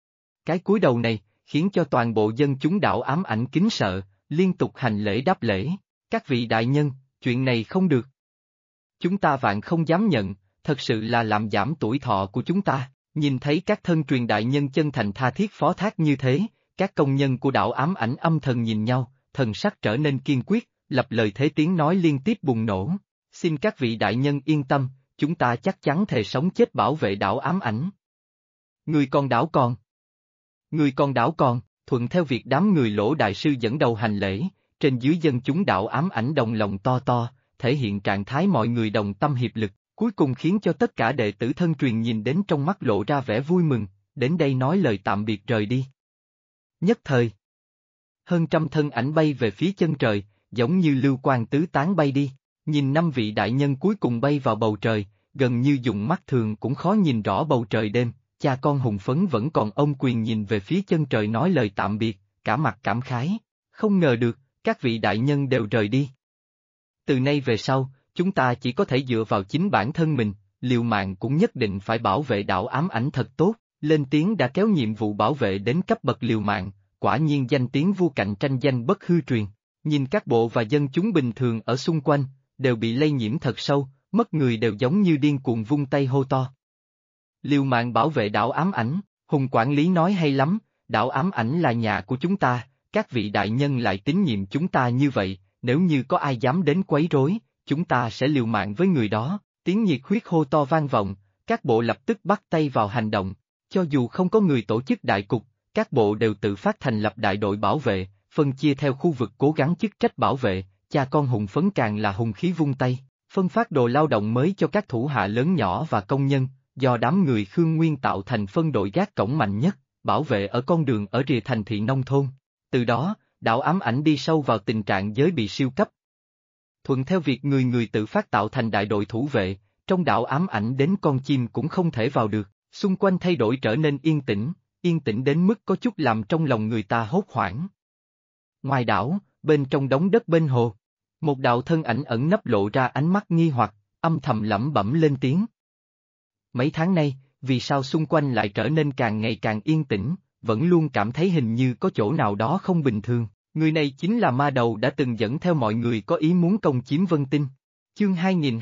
Cái cúi đầu này, khiến cho toàn bộ dân chúng đảo ám ảnh kính sợ, liên tục hành lễ đáp lễ. Các vị đại nhân, chuyện này không được. Chúng ta vạn không dám nhận, thật sự là làm giảm tuổi thọ của chúng ta. Nhìn thấy các thân truyền đại nhân chân thành tha thiết phó thác như thế, các công nhân của đảo ám ảnh âm thầm nhìn nhau, thần sắc trở nên kiên quyết, lập lời thế tiếng nói liên tiếp bùng nổ. Xin các vị đại nhân yên tâm, chúng ta chắc chắn thề sống chết bảo vệ đảo ám ảnh. Người còn đảo còn. Người còn đảo còn, thuận theo việc đám người Lỗ đại sư dẫn đầu hành lễ, trên dưới dân chúng đảo ám ảnh đồng lòng to to, thể hiện trạng thái mọi người đồng tâm hiệp lực, cuối cùng khiến cho tất cả đệ tử thân truyền nhìn đến trong mắt lộ ra vẻ vui mừng, đến đây nói lời tạm biệt rời đi. Nhất thời, hơn trăm thân ảnh bay về phía chân trời, giống như lưu quang tứ tán bay đi, nhìn 5 vị đại nhân cuối cùng bay vào bầu trời, gần như dùng mắt thường cũng khó nhìn rõ bầu trời đêm, cha con hùng phấn vẫn còn ôm quyền nhìn về phía chân trời nói lời tạm biệt, cả mặt cảm khái, không ngờ được, các vị đại nhân đều rời đi. Từ nay về sau, chúng ta chỉ có thể dựa vào chính bản thân mình, liều mạng cũng nhất định phải bảo vệ đảo ám ảnh thật tốt, lên tiếng đã kéo nhiệm vụ bảo vệ đến cấp bậc liều mạng, quả nhiên danh tiếng vua cạnh tranh danh bất hư truyền. Nhìn các bộ và dân chúng bình thường ở xung quanh, đều bị lây nhiễm thật sâu, mất người đều giống như điên cuồng vung tay hô to. Liều mạng bảo vệ đảo ám ảnh, Hùng quản lý nói hay lắm, đảo ám ảnh là nhà của chúng ta, các vị đại nhân lại tín nhiệm chúng ta như vậy, nếu như có ai dám đến quấy rối, chúng ta sẽ liều mạng với người đó, tiếng nhiệt huyết hô to vang vọng, các bộ lập tức bắt tay vào hành động, cho dù không có người tổ chức đại cục, các bộ đều tự phát thành lập đại đội bảo vệ, phân chia theo khu vực cố gắng chức trách bảo vệ, cha con hùng phấn càng là hùng khí vung tay, phân phát đồ lao động mới cho các thủ hạ lớn nhỏ và công nhân, do đám người Khương Nguyên tạo thành phân đội gác cổng mạnh nhất, bảo vệ ở con đường ở rìa thành thị nông thôn. Từ đó, đảo ám ảnh đi sâu vào tình trạng giới bị siêu cấp. Thuận theo việc người người tự phát tạo thành đại đội thủ vệ, trong đảo ám ảnh đến con chim cũng không thể vào được, xung quanh thay đổi trở nên yên tĩnh đến mức có chút làm trong lòng người ta hốt hoảng. Ngoài đảo, bên trong đống đất bên hồ, một đạo thân ảnh ẩn nấp lộ ra ánh mắt nghi hoặc, âm thầm lẩm bẩm lên tiếng. Mấy tháng nay, vì sao xung quanh lại trở nên càng ngày càng yên tĩnh, vẫn luôn cảm thấy hình như có chỗ nào đó không bình thường. Người này chính là ma đầu đã từng dẫn theo mọi người có ý muốn công chiếm Vân Tinh. Chương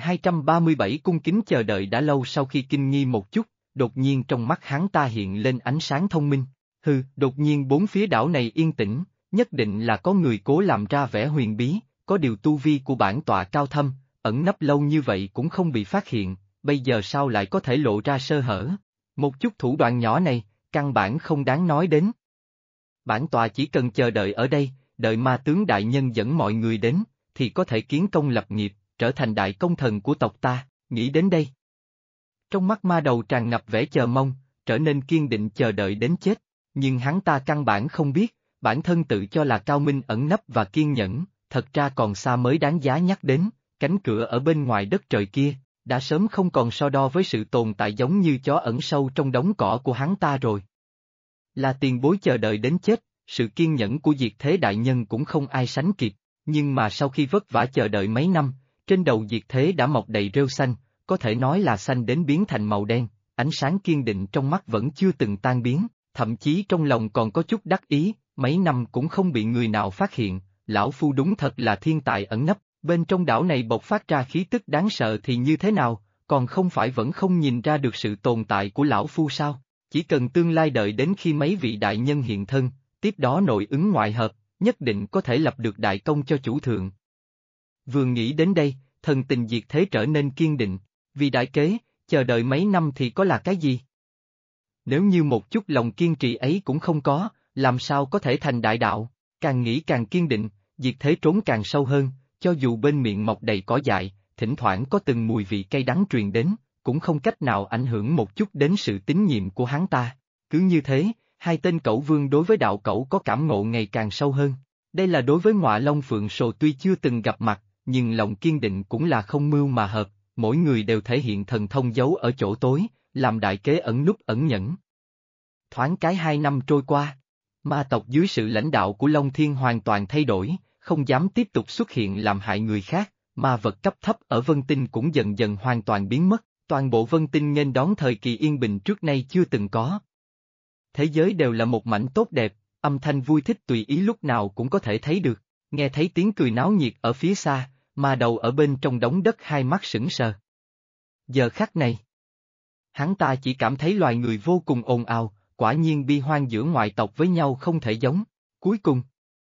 2237 cung kính chờ đợi đã lâu sau khi kinh nghi một chút, đột nhiên trong mắt hắn ta hiện lên ánh sáng thông minh. Đột nhiên bốn phía đảo này yên tĩnh, nhất định là có người cố làm ra vẻ huyền bí, có điều tu vi của bản tọa cao thâm, ẩn nấp lâu như vậy cũng không bị phát hiện, bây giờ sao lại có thể lộ ra sơ hở. Một chút thủ đoạn nhỏ này, căn bản không đáng nói đến. Bản tọa chỉ cần chờ đợi ở đây, đợi ma tướng đại nhân dẫn mọi người đến, thì có thể kiến công lập nghiệp, trở thành đại công thần của tộc ta, nghĩ đến đây. Trong mắt ma đầu tràn ngập vẻ chờ mong, trở nên kiên định chờ đợi đến chết, nhưng hắn ta căn bản không biết, bản thân tự cho là cao minh ẩn nấp và kiên nhẫn, thật ra còn xa mới đáng giá nhắc đến, cánh cửa ở bên ngoài đất trời kia, đã sớm không còn so đo với sự tồn tại giống như chó ẩn sâu trong đống cỏ của hắn ta rồi. Là tiền bối chờ đợi đến chết, sự kiên nhẫn của Diệt Thế đại nhân cũng không ai sánh kịp, nhưng mà sau khi vất vả chờ đợi mấy năm, trên đầu Diệt Thế đã mọc đầy rêu xanh, có thể nói là xanh đến biến thành màu đen, ánh sáng kiên định trong mắt vẫn chưa từng tan biến, thậm chí trong lòng còn có chút đắc ý, mấy năm cũng không bị người nào phát hiện, lão phu đúng thật là thiên tài ẩn nấp, bên trong đảo này bộc phát ra khí tức đáng sợ thì như thế nào, còn không phải vẫn không nhìn ra được sự tồn tại của lão phu sao, chỉ cần tương lai đợi đến khi mấy vị đại nhân hiện thân, tiếp đó nội ứng ngoại hợp, nhất định có thể lập được đại công cho chủ thượng. Vừa nghĩ đến đây, thần tình Diệt Thế trở nên kiên định, vì đại kế, chờ đợi mấy năm thì có là cái gì? Nếu như một chút lòng kiên trì ấy cũng không có, làm sao có thể thành đại đạo, càng nghĩ càng kiên định, Diệt Thế trốn càng sâu hơn, cho dù bên miệng mọc đầy cỏ dại, thỉnh thoảng có từng mùi vị cay đắng truyền đến, cũng không cách nào ảnh hưởng một chút đến sự tín nhiệm của hắn ta. Cứ như thế, hai tên cẩu vương đối với đạo cẩu có cảm ngộ ngày càng sâu hơn. Đây là đối với Ngọa Long Phượng Sồ tuy chưa từng gặp mặt, nhưng lòng kiên định cũng là không mưu mà hợp, mỗi người đều thể hiện thần thông giấu ở chỗ tối, làm đại kế ẩn núp ẩn nhẫn. Thoáng cái 2 năm trôi qua, ma tộc dưới sự lãnh đạo của Long Thiên hoàn toàn thay đổi, không dám tiếp tục xuất hiện làm hại người khác, ma vật cấp thấp ở Vân Tinh cũng dần dần hoàn toàn biến mất, toàn bộ Vân Tinh nghênh đón thời kỳ yên bình trước nay chưa từng có. Thế giới đều là một mảnh tốt đẹp, âm thanh vui thích tùy ý lúc nào cũng có thể thấy được, nghe thấy tiếng cười náo nhiệt ở phía xa, ma đầu ở bên trong đống đất hai mắt sững sờ. Giờ khắc này, hắn ta chỉ cảm thấy loài người vô cùng ồn ào, quả nhiên bi hoang giữa ngoại tộc với nhau không thể giống. Cuối cùng,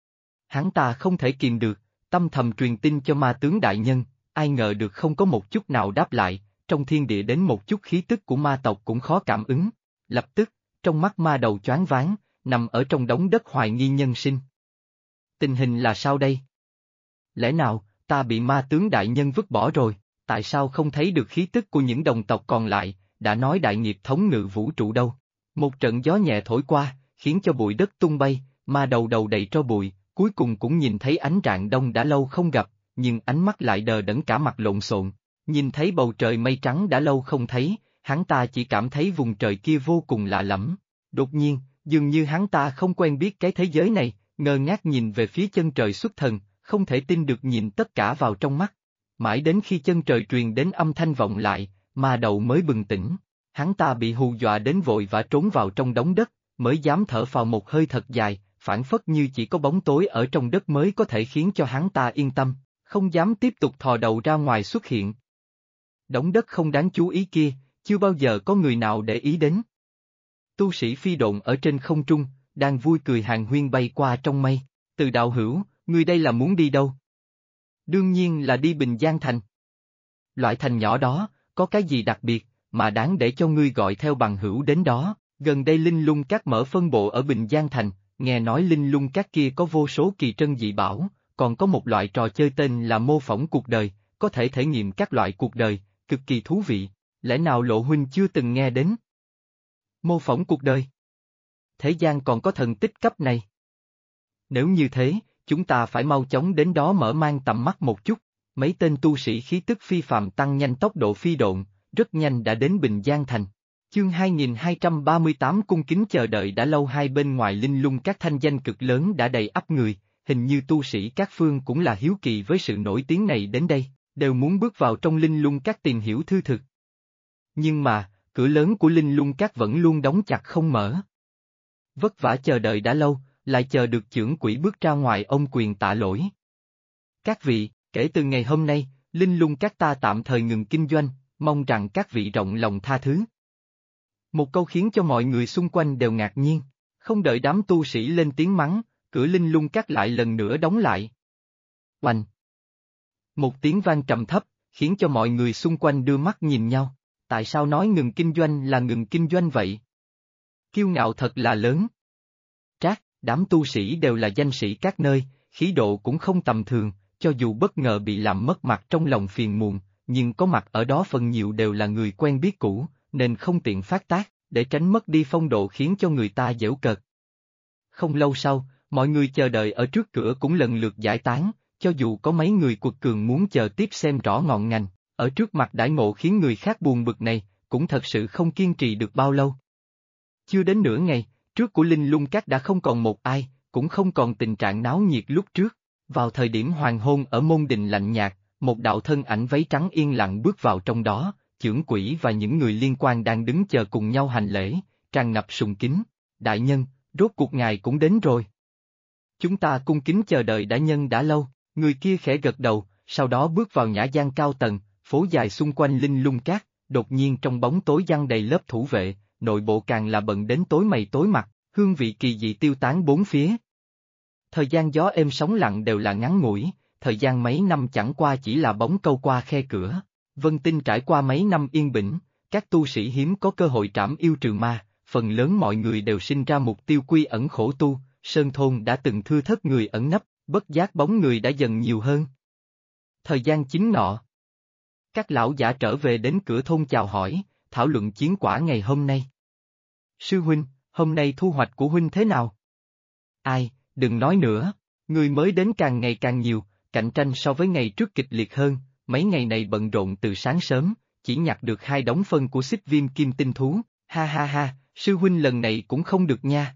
hắn ta không thể kìm được, tâm thầm truyền tin cho ma tướng đại nhân, ai ngờ được không có một chút nào đáp lại, trong thiên địa đến một chút khí tức của ma tộc cũng khó cảm ứng. Lập tức, trong mắt ma đầu choáng váng, nằm ở trong đống đất hoài nghi nhân sinh. Tình hình là sao đây? Lẽ nào, ta bị ma tướng đại nhân vứt bỏ rồi, tại sao không thấy được khí tức của những đồng tộc còn lại, đã nói đại nghiệp thống ngự vũ trụ đâu? Một trận gió nhẹ thổi qua, khiến cho bụi đất tung bay, ma đầu đầu đầy tro bụi, cuối cùng cũng nhìn thấy ánh rạng đông đã lâu không gặp, nhưng ánh mắt lại đờ đẫn cả mặt lộn xộn, nhìn thấy bầu trời mây trắng đã lâu không thấy, hắn ta chỉ cảm thấy vùng trời kia vô cùng lạ lẫm. Đột nhiên, dường như hắn ta không quen biết cái thế giới này, ngơ ngác nhìn về phía chân trời xuất thần, không thể tin được nhìn tất cả vào trong mắt. Mãi đến khi chân trời truyền đến âm thanh vọng lại, ma đầu mới bừng tỉnh. Hắn ta bị hù dọa đến vội vã trốn vào trong đống đất, mới dám thở phào một hơi thật dài, phảng phất như chỉ có bóng tối ở trong đất mới có thể khiến cho hắn ta yên tâm, không dám tiếp tục thò đầu ra ngoài xuất hiện. Đống đất không đáng chú ý kia, chưa bao giờ có người nào để ý đến. Tu sĩ phi độn ở trên không trung, đang vui cười hàn huyên bay qua trong mây. Từ đạo hữu, ngươi đây là muốn đi đâu? Đương nhiên là đi Bình Giang Thành. Loại thành nhỏ đó, có cái gì đặc biệt, mà đáng để cho ngươi gọi theo bằng hữu đến đó? Gần đây Linh Lung Các mở phân bộ ở Bình Giang Thành, nghe nói Linh Lung Các kia có vô số kỳ trân dị bảo, còn có một loại trò chơi tên là mô phỏng cuộc đời, có thể thể nghiệm các loại cuộc đời, cực kỳ thú vị. Lẽ nào Lộ huynh chưa từng nghe đến? Mô phỏng cuộc đời. Thế gian còn có thần tích cấp này. Nếu như thế, chúng ta phải mau chóng đến đó mở mang tầm mắt một chút. Mấy tên tu sĩ khí tức phi phàm tăng nhanh tốc độ phi độn, rất nhanh đã đến Bình Giang Thành. Chương 2238 cung kính chờ đợi đã lâu, hai bên ngoài Linh Lung Các thanh danh cực lớn đã đầy ắp người, hình như tu sĩ các phương cũng là hiếu kỳ với sự nổi tiếng này đến đây, đều muốn bước vào trong Linh Lung Các tìm hiểu thư thực. Nhưng mà, cửa lớn của Linh Lung Các vẫn luôn đóng chặt không mở. Vất vả chờ đợi đã lâu, lại chờ được chưởng quỹ bước ra ngoài ôm quyền tạ lỗi. Các vị, kể từ ngày hôm nay, Linh Lung Các ta tạm thời ngừng kinh doanh, mong rằng các vị rộng lòng tha thứ. Một câu khiến cho mọi người xung quanh đều ngạc nhiên, không đợi đám tu sĩ lên tiếng mắng, cửa Linh Lung Các lại lần nữa đóng lại. Oanh! Một tiếng vang trầm thấp, khiến cho mọi người xung quanh đưa mắt nhìn nhau, tại sao nói ngừng kinh doanh là ngừng kinh doanh vậy? Kiêu ngạo thật là lớn. Trác, đám tu sĩ đều là danh sĩ các nơi, khí độ cũng không tầm thường, cho dù bất ngờ bị làm mất mặt trong lòng phiền muộn, nhưng có mặt ở đó phần nhiều đều là người quen biết cũ, nên không tiện phát tác, để tránh mất đi phong độ khiến cho người ta giễu cợt. Không lâu sau, mọi người chờ đợi ở trước cửa cũng lần lượt giải tán, cho dù có mấy người quật cường muốn chờ tiếp xem rõ ngọn ngành, ở trước mặt đãi ngộ khiến người khác buồn bực này, cũng thật sự không kiên trì được bao lâu. Chưa đến nửa ngày, trước của Linh Lung Các đã không còn một ai, cũng không còn tình trạng náo nhiệt lúc trước. Vào thời điểm hoàng hôn ở môn đình lạnh nhạt, một đạo thân ảnh váy trắng yên lặng bước vào trong đó, chưởng quỹ và những người liên quan đang đứng chờ cùng nhau hành lễ, tràn ngập sùng kính. Đại nhân, rốt cuộc ngài cũng đến rồi. Chúng ta cung kính chờ đợi đã nhân đã lâu, người kia khẽ gật đầu, sau đó bước vào nhã gian cao tầng, phố dài xung quanh Linh Lung Các, đột nhiên trong bóng tối giăng đầy lớp thủ vệ, nội bộ càng là bận đến tối mày tối mặt, hương vị kỳ dị tiêu tán bốn phía. Thời gian gió êm sóng lặng đều là ngắn ngủi, thời gian mấy năm chẳng qua chỉ là bóng câu qua khe cửa. Vân Tinh trải qua mấy năm yên bình, các tu sĩ hiếm có cơ hội trảm yêu trừ ma, phần lớn mọi người đều sinh ra mục tiêu quy ẩn khổ tu, sơn thôn đã từng thưa thớt người ẩn nấp, bất giác bóng người đã dần nhiều hơn. Thời gian chính nọ, các lão giả trở về đến cửa thôn chào hỏi, thảo luận chiến quả ngày hôm nay. Sư huynh, hôm nay thu hoạch của huynh thế nào? Ai, đừng nói nữa, người mới đến càng ngày càng nhiều, cạnh tranh so với ngày trước kịch liệt hơn, mấy ngày này bận rộn từ sáng sớm, chỉ nhặt được 2 đống phân của xích viêm kim tinh thú, ha ha ha, sư huynh lần này cũng không được nha.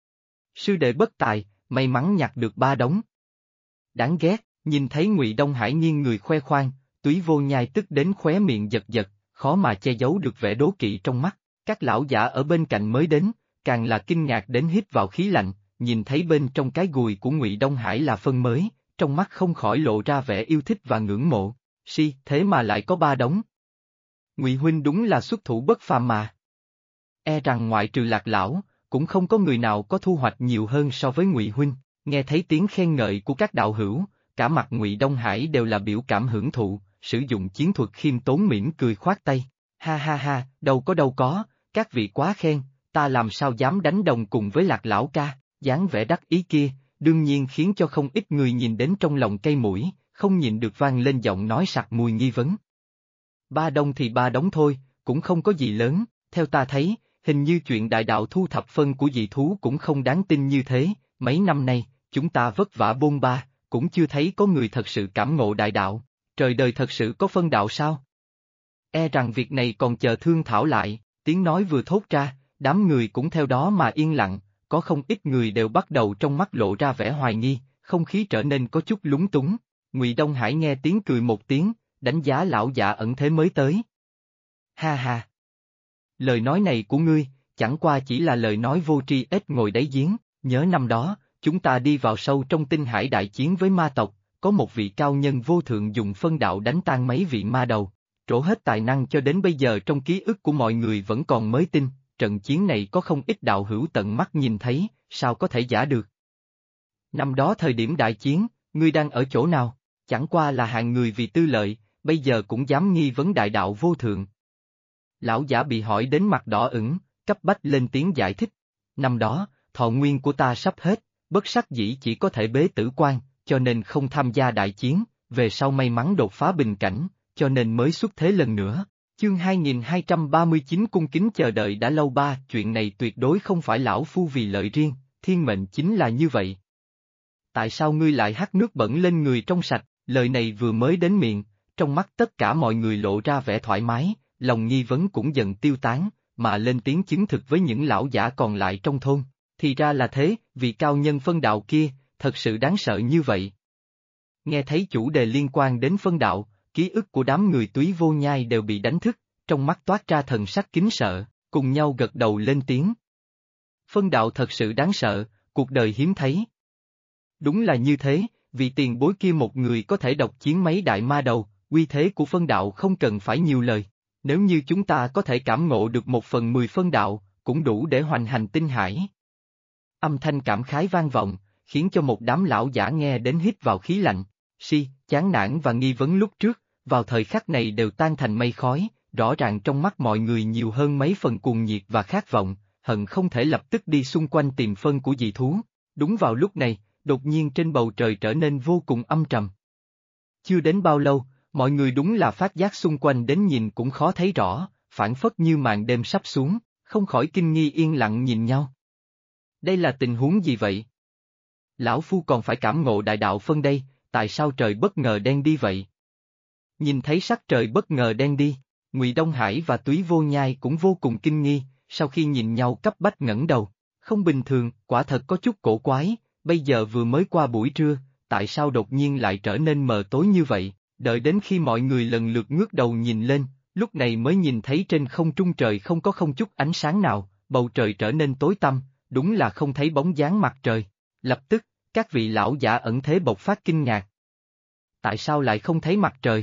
Sư đệ bất tài, may mắn nhặt được 3 đống. Đáng ghét, nhìn thấy Ngụy Đông Hải nghiêng người khoe khoang, Túy Vô Nhai tức đến khóe miệng giật giật, khó mà che giấu được vẻ đố kỵ trong mắt, các lão giả ở bên cạnh mới đến, càng là kinh ngạc đến hít vào khí lạnh, nhìn thấy bên trong cái gùi của Ngụy Đông Hải là phân mới, trong mắt không khỏi lộ ra vẻ yêu thích và ngưỡng mộ, thế mà lại có 3 đống. Ngụy huynh đúng là xuất thủ bất phàm mà. E rằng ngoại trừ Lạc lão, cũng không có người nào có thu hoạch nhiều hơn so với Ngụy huynh. Nghe thấy tiếng khen ngợi của các đạo hữu, cả mặt Ngụy Đông Hải đều là biểu cảm hưởng thụ, sử dụng chiến thuật khiêm tốn mỉm cười khoát tay. Ha ha ha, đâu có, các vị quá khen, ta làm sao dám đánh đồng cùng với Lạc lão ca, dáng vẻ đắc ý kia, đương nhiên khiến cho không ít người nhìn đến trong lòng cây mũi, không nhịn được vang lên giọng nói sặc mùi nghi vấn. 3 đống thì 3 đống thôi, cũng không có gì lớn, theo ta thấy, hình như chuyện đại đạo thu thập phân của dị thú cũng không đáng tin như thế, mấy năm nay, chúng ta vất vả bôn ba, cũng chưa thấy có người thật sự cảm ngộ đại đạo, trời đời thật sự có phân đạo sao? E rằng việc này còn chờ thương thảo lại, tiếng nói vừa thốt ra, đám người cũng theo đó mà yên lặng, có không ít người đều bắt đầu trong mắt lộ ra vẻ hoài nghi, không khí trở nên có chút lúng túng. Ngụy Đông Hải nghe tiếng cười một tiếng, đánh giá lão giả ẩn thế mới tới. Ha ha! Lời nói này của ngươi, chẳng qua chỉ là lời nói vô tri ếch ngồi đáy giếng, nhớ năm đó, chúng ta đi vào sâu trong tinh hải đại chiến với ma tộc, có một vị cao nhân vô thượng dùng phân đạo đánh tan mấy vị ma đầu, trổ hết tài năng cho đến bây giờ trong ký ức của mọi người vẫn còn mới tin, trận chiến này có không ít đạo hữu tận mắt nhìn thấy, sao có thể giả được. Năm đó thời điểm đại chiến, ngươi đang ở chỗ nào, chẳng qua là hạng người vì tư lợi, bây giờ cũng dám nghi vấn đại đạo vô thượng. Lão giả bị hỏi đến mặt đỏ ửng, cấp bách lên tiếng giải thích, năm đó, thọ nguyên của ta sắp hết, bất đắc dĩ chỉ có thể bế tử quan, cho nên không tham gia đại chiến, về sau may mắn đột phá bình cảnh, cho nên mới xuất thế lần nữa. Chương 2239 cung kính chờ đợi đã lâu ba, chuyện này tuyệt đối không phải lão phu vì lợi riêng, thiên mệnh chính là như vậy. Tại sao ngươi lại hắt nước bẩn lên người trong sạch, lời này vừa mới đến miệng, trong mắt tất cả mọi người lộ ra vẻ thoải mái, lòng nghi vấn cũng dần tiêu tán, mà lên tiếng chứng thực với những lão giả còn lại trong thôn. Thì ra là thế, vị cao nhân phân đạo kia, thật sự đáng sợ như vậy. Nghe thấy chủ đề liên quan đến phân đạo, ký ức của đám người Túy Vô Nhai đều bị đánh thức, trong mắt toát ra thần sắc kính sợ, cùng nhau gật đầu lên tiếng. Phân đạo thật sự đáng sợ, cuộc đời hiếm thấy. Đúng là như thế, vì tiền bối kia một người có thể độc chiến mấy đại ma đầu, uy thế của phân đạo không cần phải nhiều lời. Nếu như chúng ta có thể cảm ngộ được 1/10 phân đạo, cũng đủ để hoành hành tinh hải. Âm thanh cảm khái vang vọng, khiến cho một đám lão giả nghe đến hít vào khí lạnh, chán nản và nghi vấn lúc trước, vào thời khắc này đều tan thành mây khói, rõ ràng trong mắt mọi người nhiều hơn mấy phần cuồng nhiệt và khát vọng, hận không thể lập tức đi xung quanh tìm phân của dị thú. Đúng vào lúc này, đột nhiên trên bầu trời trở nên vô cùng âm trầm. Chưa đến bao lâu, mọi người đúng là phát giác xung quanh đến nhìn cũng khó thấy rõ, phảng phất như màn đêm sắp xuống, không khỏi kinh nghi yên lặng nhìn nhau. Đây là tình huống gì vậy? Lão Phu còn phải cảm ngộ đại đạo phân đây, tại sao trời bất ngờ đen đi vậy? Nhìn thấy sắc trời bất ngờ đen đi, Ngụy Đông Hải và Túy Vô Nhai cũng vô cùng kinh nghi, sau khi nhìn nhau cấp bách ngẩng đầu, không bình thường, quả thật có chút cổ quái, bây giờ vừa mới qua buổi trưa, tại sao đột nhiên lại trở nên mờ tối như vậy, đợi đến khi mọi người lần lượt ngước đầu nhìn lên, lúc này mới nhìn thấy trên không trung trời không có không chút ánh sáng nào, bầu trời trở nên tối tăm, đúng là không thấy bóng dáng mặt trời. Lập tức, các vị lão giả ẩn thế bộc phát kinh ngạc. Tại sao lại không thấy mặt trời?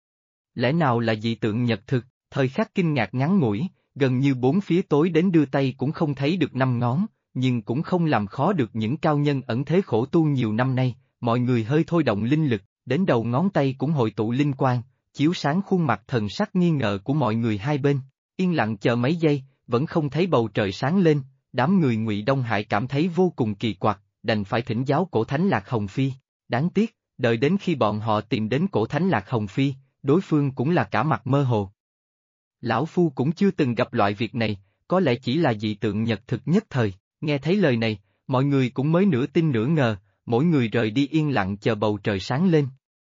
Lẽ nào là dị tượng nhật thực, thời khắc kinh ngạc ngắn ngủi, gần như bốn phía tối đến đưa tay cũng không thấy được 5 ngón, nhưng cũng không làm khó được những cao nhân ẩn thế khổ tu nhiều năm nay, mọi người hơi thôi động linh lực, đến đầu ngón tay cũng hội tụ linh quang, chiếu sáng khuôn mặt thần sắc nghi ngờ của mọi người hai bên, yên lặng chờ mấy giây, vẫn không thấy bầu trời sáng lên, đám người Ngụy Đông Hải cảm thấy vô cùng kỳ quặc, đành phải thỉnh giáo cổ thánh Lạc Hồng Phi, đáng tiếc, đợi đến khi bọn họ tìm đến cổ thánh Lạc Hồng Phi, đối phương cũng là cả mặt mơ hồ. Lão Phu cũng chưa từng gặp loại việc này, có lẽ chỉ là dị tượng nhật thực nhất thời. Nghe thấy lời này, mọi người cũng mới nửa tin nửa ngờ, mỗi người rời đi yên lặng chờ bầu trời sáng lên.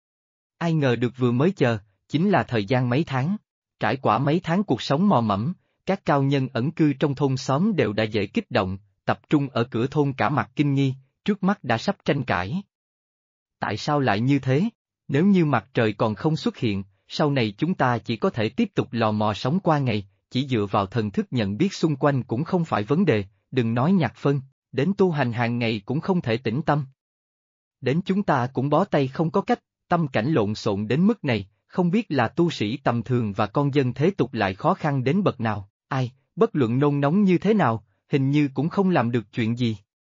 Ai ngờ được vừa mới chờ, chính là thời gian mấy tháng. Trải qua mấy tháng cuộc sống mò mẫm, các cao nhân ẩn cư trong thôn xóm đều đã dễ kích động, tập trung ở cửa thôn cả mặt kinh nghi, trước mắt đã sắp tranh cãi. Tại sao lại như thế? Nếu như mặt trời còn không xuất hiện, sau này chúng ta chỉ có thể tiếp tục lò mò sống qua ngày, chỉ dựa vào thần thức nhận biết xung quanh cũng không phải vấn đề, đừng nói nhạc phân, đến tu hành hàng ngày cũng không thể tĩnh tâm. Đến chúng ta cũng bó tay không có cách, tâm cảnh lộn xộn đến mức này, không biết là tu sĩ tầm thường và con dân thế tục lại khó khăn đến bậc nào, ai, bất luận nôn nóng như thế nào, hình như cũng không làm được chuyện gì.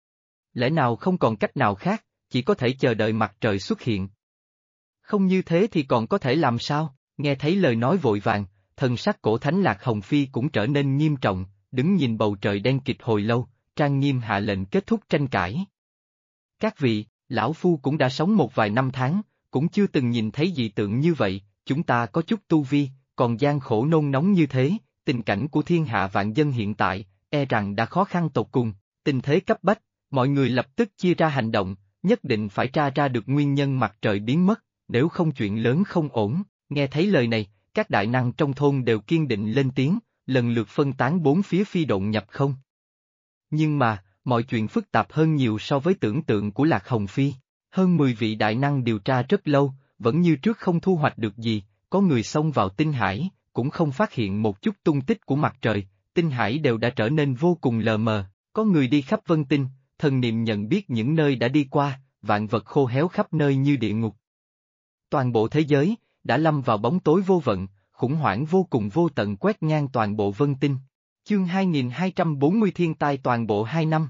Lẽ nào không còn cách nào khác, chỉ có thể chờ đợi mặt trời xuất hiện. Không như thế thì còn có thể làm sao? Nghe thấy lời nói vội vàng, thần sắc cổ thánh Lạc Hồng Phi cũng trở nên nghiêm trọng, đứng nhìn bầu trời đen kịt hồi lâu, trang nghiêm hạ lệnh kết thúc tranh cãi. Các vị, lão phu cũng đã sống một vài năm tháng, cũng chưa từng nhìn thấy dị tượng như vậy, chúng ta có chút tu vi, còn gian khổ nôn nóng như thế, tình cảnh của thiên hạ vạn dân hiện tại, e rằng đã khó khăn tột cùng, tình thế cấp bách, mọi người lập tức chia ra hành động, nhất định phải tra ra được nguyên nhân mặt trời biến mất, nếu không chuyện lớn không ổn. Nghe thấy lời này, các đại năng trong thôn đều kiên định lên tiếng, lần lượt phân tán bốn phía phi độn nhập không. Nhưng mà, mọi chuyện phức tạp hơn nhiều so với tưởng tượng của Lạc Hồng Phi. Hơn 10 vị đại năng điều tra rất lâu, vẫn như trước không thu hoạch được gì, có người xông vào tinh hải, cũng không phát hiện một chút tung tích của mặt trời, tinh hải đều đã trở nên vô cùng lờ mờ, có người đi khắp vân tinh, thần niệm nhận biết những nơi đã đi qua, vạn vật khô héo khắp nơi như địa ngục. Toàn bộ thế giới, đã lâm vào bóng tối vô vận, khủng hoảng vô cùng vô tận quét ngang toàn bộ vân tinh. Chương 2240 thiên tai toàn bộ 2 năm.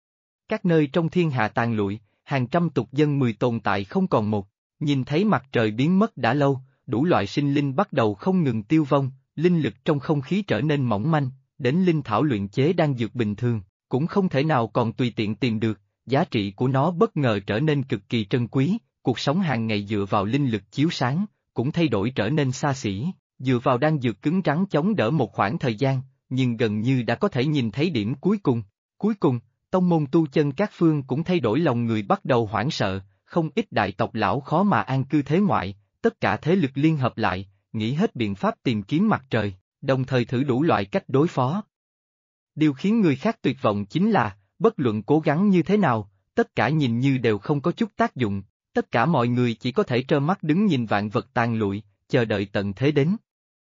Các nơi trong thiên hạ tàn lụi, hàng trăm tục dân 10 tồn tại không còn một, nhìn thấy mặt trời biến mất đã lâu, đủ loại sinh linh bắt đầu không ngừng tiêu vong, linh lực trong không khí trở nên mỏng manh, đến linh thảo luyện chế đan dược bình thường, cũng không thể nào còn tùy tiện tìm được, giá trị của nó bất ngờ trở nên cực kỳ trân quý, cuộc sống hàng ngày dựa vào linh lực chiếu sáng, cũng thay đổi trở nên xa xỉ, dựa vào đan dược cứng rắn chống đỡ một khoảng thời gian, nhưng gần như đã có thể nhìn thấy điểm cuối cùng. Cuối cùng, tông môn tu chân các phương cũng thay đổi lòng người bắt đầu hoảng sợ, không ít đại tộc lão khó mà an cư thế ngoại, tất cả thế lực liên hợp lại, nghĩ hết biện pháp tìm kiếm mặt trời, đồng thời thử đủ loại cách đối phó. Điều khiến người khác tuyệt vọng chính là, bất luận cố gắng như thế nào, tất cả nhìn như đều không có chút tác dụng, tất cả mọi người chỉ có thể trơ mắt đứng nhìn vạn vật tàn lụi, chờ đợi tận thế đến.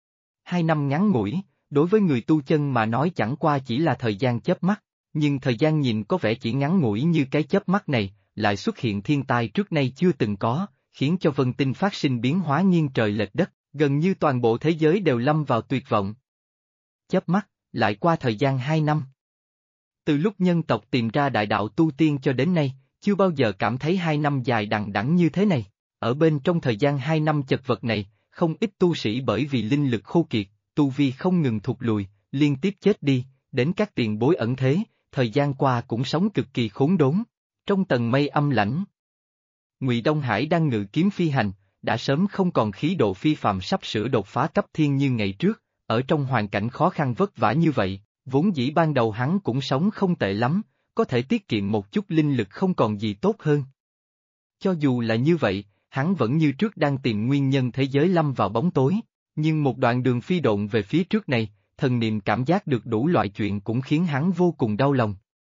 2 năm ngắn ngủi, đối với người tu chân mà nói chẳng qua chỉ là thời gian chớp mắt, nhưng thời gian nhìn có vẻ chỉ ngắn ngủi như cái chớp mắt này, lại xuất hiện thiên tai trước nay chưa từng có, khiến cho vân tinh phát sinh biến hóa nghiêng trời lệch đất, gần như toàn bộ thế giới đều lâm vào tuyệt vọng. Chớp mắt, lại qua thời gian 2 năm. Từ lúc nhân tộc tìm ra đại đạo tu tiên cho đến nay, chưa bao giờ cảm thấy 2 năm dài đằng đẵng như thế này. Ở bên trong thời gian 2 năm chật vật này, không ít tu sĩ bởi vì linh lực khô kiệt, tu vi không ngừng thụt lùi, liên tiếp chết đi, đến các tiền bối ẩn thế, thời gian qua cũng sống cực kỳ khốn đốn. Trong tầng mây âm lãnh, Ngụy Đông Hải đang ngự kiếm phi hành, đã sớm không còn khí độ phi phàm sắp sửa đột phá cấp thiên như ngày trước, ở trong hoàn cảnh khó khăn vất vả như vậy, vốn dĩ ban đầu hắn cũng sống không tệ lắm, có thể tiết kiệm một chút linh lực không còn gì tốt hơn. Cho dù là như vậy, hắn vẫn như trước đang tìm nguyên nhân thế giới lâm vào bóng tối, nhưng một đoạn đường phi độn về phía trước này, thần niệm cảm giác được đủ loại chuyện cũng khiến hắn vô cùng đau lòng.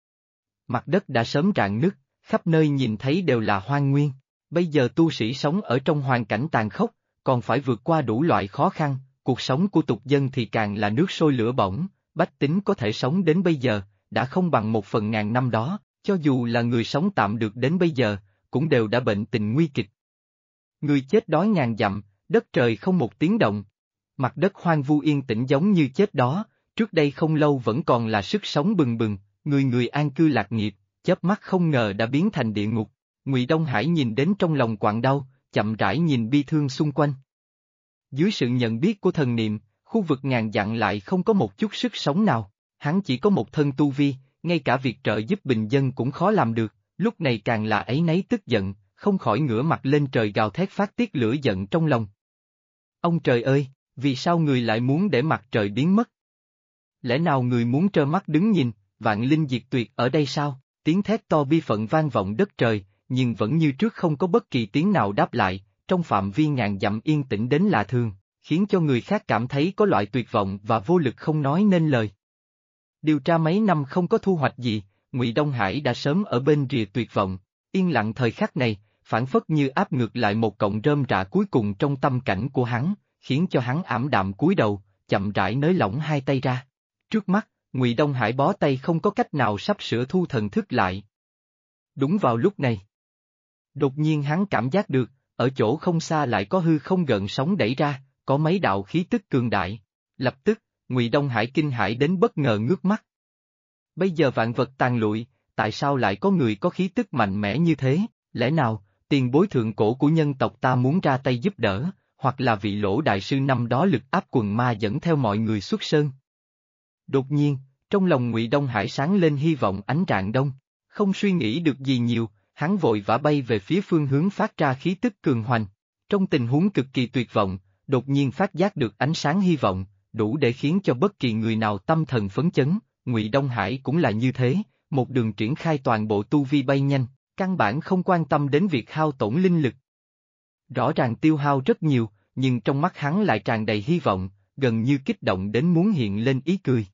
Mặt đất đã sớm rạn nứt, khắp nơi nhìn thấy đều là hoang nguyên, bây giờ tu sĩ sống ở trong hoàn cảnh tàn khốc, còn phải vượt qua đủ loại khó khăn, cuộc sống của tục dân thì càng là nước sôi lửa bỏng, bách tính có thể sống đến bây giờ, đã không bằng 1/1000 năm đó, cho dù là người sống tạm được đến bây giờ, cũng đều đã bệnh tình nguy kịch. Người chết đói ngàn dặm, đất trời không một tiếng động. Mặt đất hoang vu yên tĩnh giống như chết đó, trước đây không lâu vẫn còn là sức sống bừng bừng, người người an cư lạc nghiệp, chớp mắt không ngờ đã biến thành địa ngục. Ngụy Đông Hải nhìn đến trong lòng quặn đau, chậm rãi nhìn bi thương xung quanh. Dưới sự nhận biết của thần niệm, khu vực ngàn dặm lại không có một chút sức sống nào, hắn chỉ có một thân tu vi, ngay cả việc trợ giúp bình dân cũng khó làm được, lúc này càng là áy náy tức giận, không khỏi ngửa mặt lên trời gào thét phát tiết lửa giận trong lòng. Ông trời ơi, vì sao người lại muốn để mặt trời biến mất? Lẽ nào người muốn trơ mắt đứng nhìn, vạn linh diệt tuyệt ở đây sao? Tiếng thét to bi phận vang vọng đất trời, nhưng vẫn như trước không có bất kỳ tiếng nào đáp lại, trong phạm vi ngàn dặm yên tĩnh đến lạ thường, khiến cho người khác cảm thấy có loại tuyệt vọng và vô lực không nói nên lời. Điều tra mấy năm không có thu hoạch gì, Ngụy Đông Hải đã sớm ở bên rìa tuyệt vọng, yên lặng thời khắc này, phản phất như áp ngược lại một cọng rơm rạ cuối cùng trong tâm cảnh của hắn, khiến cho hắn ảm đạm cúi đầu, chậm rãi nới lỏng hai tay ra. Trước mắt, Ngụy Đông Hải bó tay không có cách nào sắp sửa thu thần thức lại. Đúng vào lúc này, đột nhiên hắn cảm giác được, ở chỗ không xa lại có hư không gợn sóng đẩy ra, có mấy đạo khí tức cường đại. Lập tức, Ngụy Đông Hải kinh hãi đến bất ngờ ngước mắt. Bây giờ vạn vật tàn lụi, tại sao lại có người có khí tức mạnh mẽ như thế? Lẽ nào, tiền bối thượng cổ của nhân tộc ta muốn ra tay giúp đỡ, hoặc là vị Lỗ đại sư năm đó lực áp quần ma dẫn theo mọi người xuất sơn? Đột nhiên, trong lòng Ngụy Đông Hải sáng lên hy vọng ánh rạng đông, không suy nghĩ được gì nhiều, hắn vội vã bay về phía phương hướng phát ra khí tức cường hoành. Trong tình huống cực kỳ tuyệt vọng, đột nhiên phát giác được ánh sáng hy vọng, đủ để khiến cho bất kỳ người nào tâm thần phấn chấn, Ngụy Đông Hải cũng là như thế, một đường triển khai toàn bộ tu vi bay nhanh, căn bản không quan tâm đến việc hao tổn linh lực. Rõ ràng tiêu hao rất nhiều, nhưng trong mắt hắn lại tràn đầy hy vọng, gần như kích động đến muốn hiện lên ý cười.